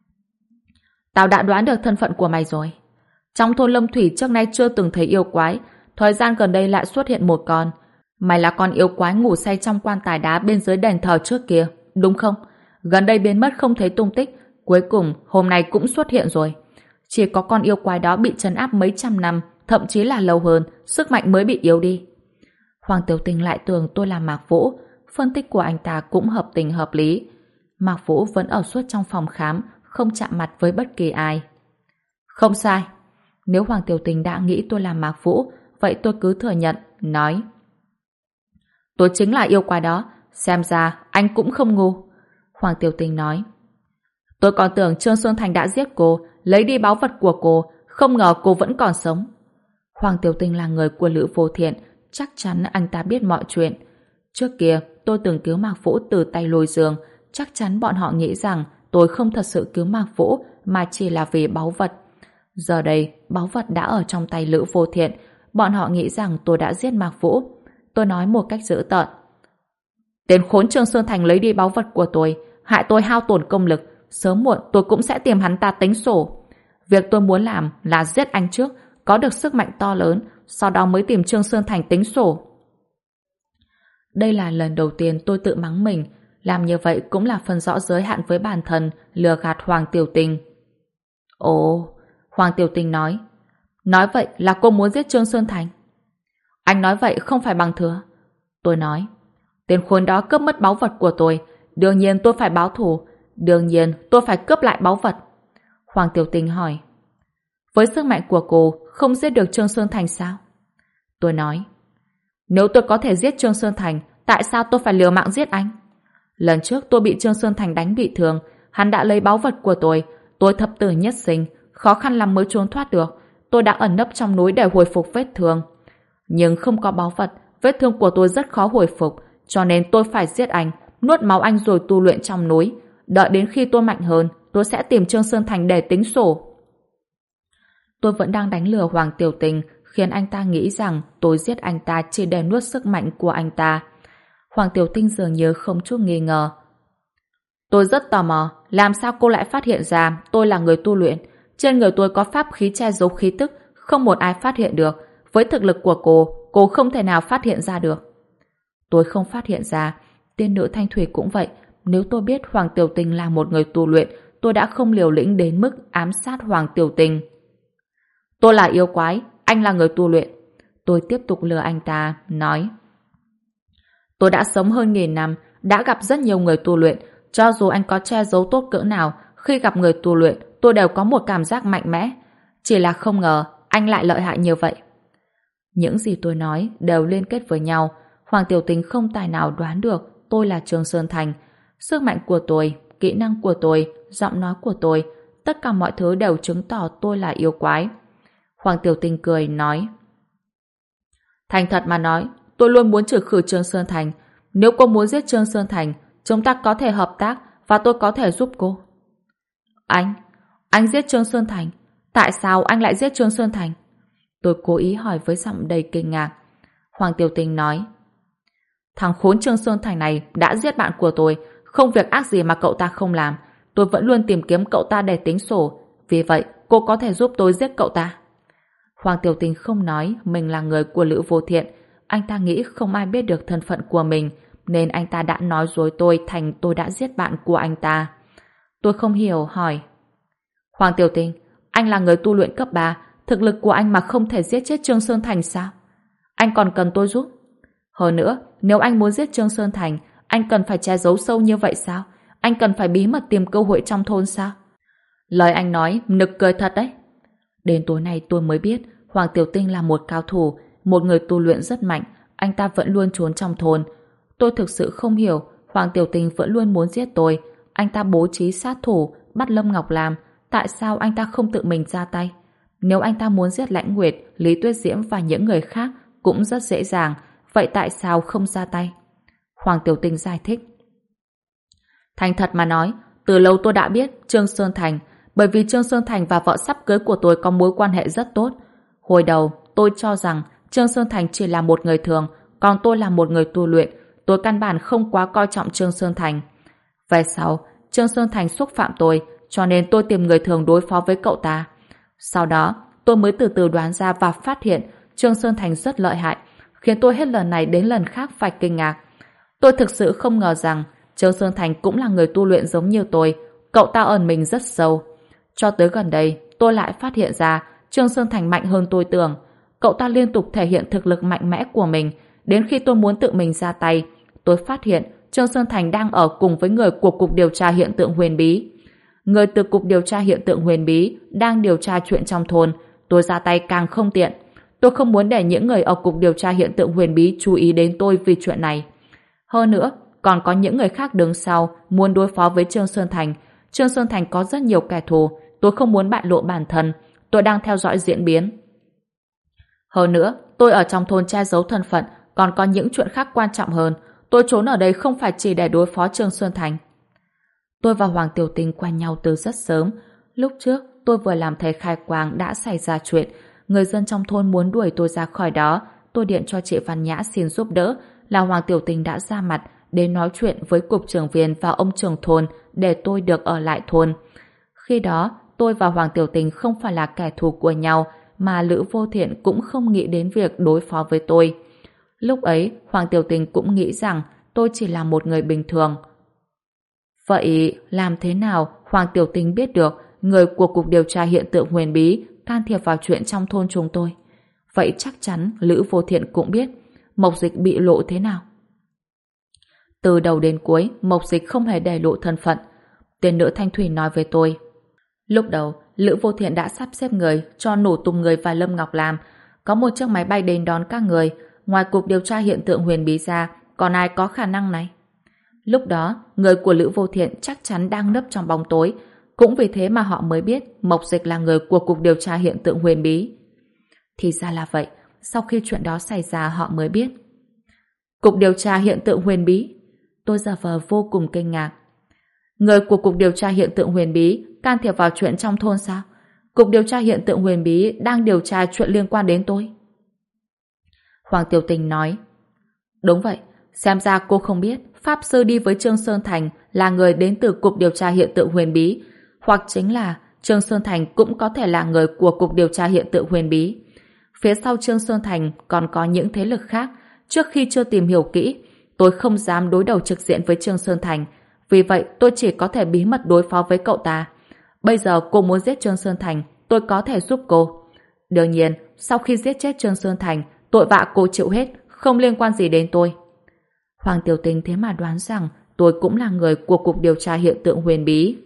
[SPEAKER 1] tao đã đoán được thân phận của mày rồi. Trong thôn Lâm Thủy trước nay chưa từng thấy yêu quái, thời gian gần đây lại xuất hiện một con. Mày là con yêu quái ngủ say trong quan tài đá bên dưới đền thờ trước kia, đúng không? Gần đây biến mất không thấy tung tích, cuối cùng hôm nay cũng xuất hiện rồi. Chỉ có con yêu quái đó bị trấn áp mấy trăm năm, thậm chí là lâu hơn, sức mạnh mới bị yếu đi. Hoàng Tiểu Tinh lại tưởng tôi là Mạc Vũ, phân tích của anh ta cũng hợp tình hợp lý. Mạc Vũ vẫn ở suốt trong phòng khám, không chạm mặt với bất kỳ ai. Không sai. Nếu Hoàng Tiểu Tinh đã nghĩ tôi là Mạc Vũ, vậy tôi cứ thừa nhận, nói. Tôi chính là yêu quái đó, xem ra anh cũng không ngu. Hoàng Tiểu Tinh nói. Tôi còn tưởng Trương Xuân Thành đã giết cô, lấy đi báu vật của cô, không ngờ cô vẫn còn sống. Hoàng Tiểu Tinh là người của Lữ Vô Thiện, chắc chắn anh ta biết mọi chuyện. Trước kia, tôi từng cứu Mạc Vũ từ tay Lôi Dương, chắc chắn bọn họ nghĩ rằng tôi không thật sự cứu Mạc Vũ mà chỉ là vì báu vật. Giờ đây, báu vật đã ở trong tay Lữ Vô Thiện, bọn họ nghĩ rằng tôi đã giết Mạc Vũ. Tôi nói một cách dữ tợn. Tên khốn Trương Sơn Thành lấy đi báu vật của tôi, hại tôi hao tổn công lực, sớm muộn tôi cũng sẽ tìm hắn ta tính sổ. Việc tôi muốn làm là giết anh trước, có được sức mạnh to lớn, sau đó mới tìm Trương Sơn Thành tính sổ. Đây là lần đầu tiên tôi tự mắng mình, làm như vậy cũng là phần rõ giới hạn với bản thân, lừa gạt Hoàng Tiểu Tinh. Ồ, Hoàng Tiểu Tinh nói. Nói vậy là cô muốn giết Trương Sơn Thành? Anh nói vậy không phải bằng thừa. Tôi nói. Tên khốn đó cướp mất báu vật của tôi, đương nhiên tôi phải báo thù, đương nhiên tôi phải cướp lại báu vật. Hoàng Tiểu Tinh hỏi. Với sức mạnh của cô, không giết được Trương Sơn Thành sao? Tôi nói. Nếu tôi có thể giết Trương Sơn Thành, tại sao tôi phải liều mạng giết anh? Lần trước tôi bị Trương Sơn Thành đánh bị thương, hắn đã lấy báu vật của tôi thập tử nhất sinh, khó khăn lắm mới trốn thoát được. Tôi đã ẩn nấp trong núi để hồi phục vết thương. Nhưng không có báu vật, vết thương của tôi rất khó hồi phục, cho nên tôi phải giết anh, nuốt máu anh rồi tu luyện trong núi. Đợi đến khi tôi mạnh hơn, tôi sẽ tìm Trương Sơn Thành để tính sổ. Tôi vẫn đang đánh lừa Hoàng Tiểu Tinh, khiến anh ta nghĩ rằng tôi giết anh ta chỉ để nuốt sức mạnh của anh ta. Hoàng Tiểu Tinh dường như không chút nghi ngờ. Tôi rất tò mò, làm sao cô lại phát hiện ra tôi là người tu luyện? Trên người tôi có pháp khí che giấu khí tức, không một ai phát hiện được. Với thực lực của cô không thể nào phát hiện ra được. Tôi không phát hiện ra, tiên nữ Thanh Thủy cũng vậy. Nếu tôi biết Hoàng Tiểu Tinh là một người tu luyện, tôi đã không liều lĩnh đến mức ám sát Hoàng Tiểu Tinh. Tôi là yêu quái, anh là người tu luyện. Tôi tiếp tục lừa anh ta, nói. Tôi đã sống hơn 1000 năm, đã gặp rất nhiều người tu luyện. Cho dù anh có che giấu tốt cỡ nào, khi gặp người tu luyện, tôi đều có một cảm giác mạnh mẽ. Chỉ là không ngờ anh lại lợi hại như vậy. Những gì tôi nói đều liên kết với nhau. Hoàng Tiểu Tinh không tài nào đoán được tôi là Trương Sơn Thành. Sức mạnh của tôi, kỹ năng của tôi, giọng nói của tôi, tất cả mọi thứ đều chứng tỏ tôi là yêu quái. Hoàng Tiểu Tinh cười, nói. Thành thật mà nói, tôi luôn muốn trừ khử Trương Sơn Thành. Nếu cô muốn giết Trương Sơn Thành, chúng ta có thể hợp tác và tôi có thể giúp cô. Anh giết Trương Sơn Thành? Tại sao anh lại giết Trương Sơn Thành? Tôi cố ý hỏi với giọng đầy kinh ngạc. Hoàng Tiểu Tinh nói. Thằng khốn Trương Sơn Thành này đã giết bạn của tôi, không việc ác gì mà cậu ta không làm. Tôi vẫn luôn tìm kiếm cậu ta để tính sổ. Vì vậy, cô có thể giúp tôi giết cậu ta. Hoàng Tiểu Tinh không nói mình là người của Lữ Vô Thiện. Anh ta nghĩ không ai biết được thân phận của mình, nên anh ta đã nói dối tôi thành tôi đã giết bạn của anh ta. Tôi không hiểu, hỏi. Hoàng Tiểu Tinh, anh là người tu luyện cấp 3, thực lực của anh mà không thể giết chết Trương Sơn Thành sao? Anh còn cần tôi giúp? Hơn nữa, nếu anh muốn giết Trương Sơn Thành, anh cần phải che giấu sâu như vậy sao? Anh cần phải bí mật tìm cơ hội trong thôn sao? Lời anh nói nực cười thật đấy. Đến tối nay tôi mới biết Hoàng Tiểu Tinh là một cao thủ, một người tu luyện rất mạnh. Anh ta vẫn luôn trốn trong thôn. Tôi thực sự không hiểu Hoàng Tiểu Tinh vẫn luôn muốn giết tôi. Anh ta bố trí sát thủ bắt Lâm Ngọc Lam. Tại sao anh ta không tự mình ra tay? Nếu anh ta muốn giết Lãnh Nguyệt, Lý Tuyết Diễm và những người khác cũng rất dễ dàng. Vậy tại sao không ra tay? Hoàng Tiểu Tinh giải thích. Thành thật mà nói, từ lâu tôi đã biết Trương Sơn Thành, bởi vì Trương Sơn Thành và vợ sắp cưới của tôi có mối quan hệ rất tốt. Hồi đầu, tôi cho rằng Trương Sơn Thành chỉ là một người thường, còn tôi là một người tu luyện. Tôi căn bản không quá coi trọng Trương Sơn Thành. Về sau, Trương Sơn Thành xúc phạm tôi, cho nên tôi tìm người thường đối phó với cậu ta. Sau đó, tôi mới từ từ đoán ra và phát hiện Trương Sơn Thành rất lợi hại, khiến tôi hết lần này đến lần khác phải kinh ngạc. Tôi thực sự không ngờ rằng Trương Sơn Thành cũng là người tu luyện giống như tôi. Cậu ta ẩn mình rất sâu. Cho tới gần đây, tôi lại phát hiện ra Trương Sơn Thành mạnh hơn tôi tưởng. Cậu ta liên tục thể hiện thực lực mạnh mẽ của mình. Đến khi tôi muốn tự mình ra tay, tôi phát hiện Trương Sơn Thành đang ở cùng với người của Cục Điều tra Hiện tượng Huyền Bí. Người từ Cục Điều tra Hiện tượng Huyền Bí đang điều tra chuyện trong thôn. Tôi ra tay càng không tiện. Tôi không muốn để những người ở Cục Điều tra Hiện tượng Huyền Bí chú ý đến tôi vì chuyện này. Hơn nữa, còn có những người khác đứng sau muốn đối phó với Trương Sơn Thành. Trương Sơn Thành có rất nhiều kẻ thù, tôi không muốn bại lộ bản thân. Tôi đang theo dõi diễn biến. Hơn nữa, tôi ở trong thôn che giấu thân phận, còn có những chuyện khác quan trọng hơn. Tôi trốn ở đây không phải chỉ để đối phó Trương Sơn Thành. Tôi và Hoàng Tiểu Tình quen nhau từ rất sớm. Lúc trước, tôi vừa làm thầy khai quang đã xảy ra chuyện. Người dân trong thôn muốn đuổi tôi ra khỏi đó. Tôi điện cho chị Văn Nhã xin giúp đỡ, là Hoàng Tiểu Tình đã ra mặt để nói chuyện với cục trưởng viên và ông trưởng thôn để tôi được ở lại thôn. Khi đó, tôi và Hoàng Tiểu Tình không phải là kẻ thù của nhau, mà Lữ Vô Thiện cũng không nghĩ đến việc đối phó với tôi. Lúc ấy, Hoàng Tiểu Tình cũng nghĩ rằng tôi chỉ là một người bình thường. Vậy, làm thế nào Hoàng Tiểu Tình biết được người của Cục Điều tra Hiện tượng Huyền Bí can thiệp vào chuyện trong thôn chúng tôi? Vậy chắc chắn Lữ Vô Thiện cũng biết Mộc Dịch bị lộ thế nào. Từ đầu đến cuối, Mộc Dịch không hề để lộ thân phận. Tiền nữ Thanh Thủy nói với tôi. Lúc đầu, Lữ Vô Thiện đã sắp xếp người cho Nổ Tùng Người và Lâm Ngọc Lam. Có một chiếc máy bay đến đón các người. Ngoài Cục Điều tra Hiện tượng Huyền Bí ra, còn ai có khả năng này? Lúc đó, người của Lữ Vô Thiện chắc chắn đang nấp trong bóng tối. Cũng vì thế mà họ mới biết Mộc Dịch là người của Cục Điều tra Hiện tượng Huyền Bí. Thì ra là vậy. Sau khi chuyện đó xảy ra họ mới biết. Cục Điều tra Hiện tượng Huyền Bí? Tôi giả vờ vô cùng kinh ngạc. Người của Cục Điều tra Hiện tượng Huyền Bí can thiệp vào chuyện trong thôn sao? Cục Điều tra Hiện tượng Huyền Bí đang điều tra chuyện liên quan đến tôi. Hoàng Tiểu Tình nói. Đúng vậy, xem ra cô không biết Pháp Sư đi với Trương Sơn Thành là người đến từ Cục Điều tra Hiện tượng Huyền Bí, hoặc chính là Trương Sơn Thành cũng có thể là người của Cục Điều tra Hiện tượng Huyền Bí. Phía sau Trương Sơn Thành còn có những thế lực khác. Trước khi chưa tìm hiểu kỹ, tôi không dám đối đầu trực diện với Trương Sơn Thành. Vì vậy tôi chỉ có thể bí mật đối phó với cậu ta. Bây giờ cô muốn giết Trương Sơn Thành, tôi có thể giúp cô. Đương nhiên, sau khi giết chết Trương Sơn Thành, tội vạ cô chịu hết, không liên quan gì đến tôi. Hoàng Tiểu Tình thế mà đoán rằng tôi cũng là người của Cục Điều tra Hiện tượng Huyền Bí.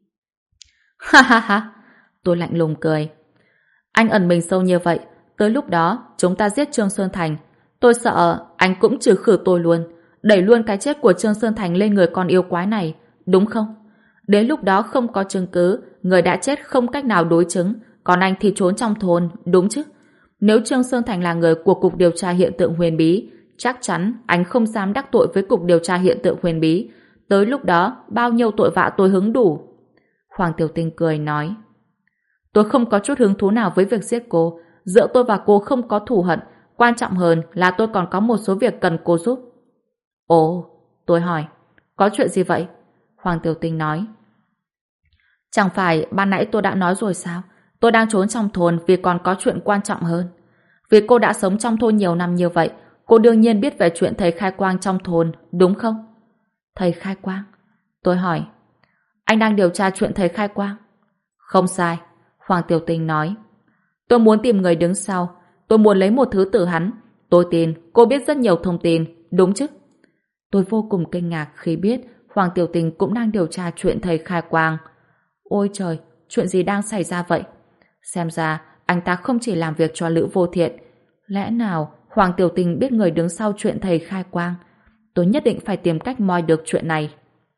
[SPEAKER 1] Ha ha ha, tôi lạnh lùng cười. Anh ẩn mình sâu như vậy, tới lúc đó chúng ta giết Trương Sơn Thành. Tôi sợ anh cũng trừ khử tôi luôn, đẩy luôn cái chết của Trương Sơn Thành lên người con yêu quái này, đúng không? Đến lúc đó không có chứng cứ, người đã chết không cách nào đối chứng, còn anh thì trốn trong thôn, đúng chứ? Nếu Trương Sơn Thành là người của Cục Điều tra Hiện tượng Huyền Bí, chắc chắn anh không dám đắc tội với Cục Điều tra Hiện tượng Huyền Bí. Tới lúc đó, bao nhiêu tội vạ tôi hứng đủ. Hoàng Tiểu Tình cười nói. Tôi không có chút hứng thú nào với việc giết cô. Giữa tôi và cô không có thù hận. Quan trọng hơn là tôi còn có một số việc cần cô giúp. Ồ, tôi hỏi. Có chuyện gì vậy? Hoàng Tiểu Tình nói. Chẳng phải ban nãy tôi đã nói rồi sao? Tôi đang trốn trong thôn vì còn có chuyện quan trọng hơn. Vì cô đã sống trong thôn nhiều năm như vậy, cô đương nhiên biết về chuyện thầy khai quang trong thôn, đúng không? Thầy khai quang? Tôi hỏi. Anh đang điều tra chuyện thầy khai quang? Không sai, Hoàng Tiểu Tình nói. Tôi muốn tìm người đứng sau. Tôi muốn lấy một thứ từ hắn. Tôi tin cô biết rất nhiều thông tin, đúng chứ? Tôi vô cùng kinh ngạc khi biết Hoàng Tiểu Tình cũng đang điều tra chuyện thầy khai quang. Ôi trời, chuyện gì đang xảy ra vậy? Xem ra anh ta không chỉ làm việc cho Lữ Vô Thiện. Lẽ nào Hoàng Tiểu Tình biết người đứng sau chuyện thầy khai quang? Tôi nhất định phải tìm cách moi được chuyện này.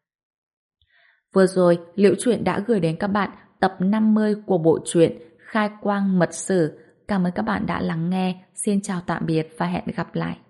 [SPEAKER 1] Vừa rồi, Liễu Chuyện đã gửi đến các bạn tập 50 của bộ truyện Khai Quang Mật Sử. Cảm ơn các bạn đã lắng nghe. Xin chào tạm biệt và hẹn gặp lại.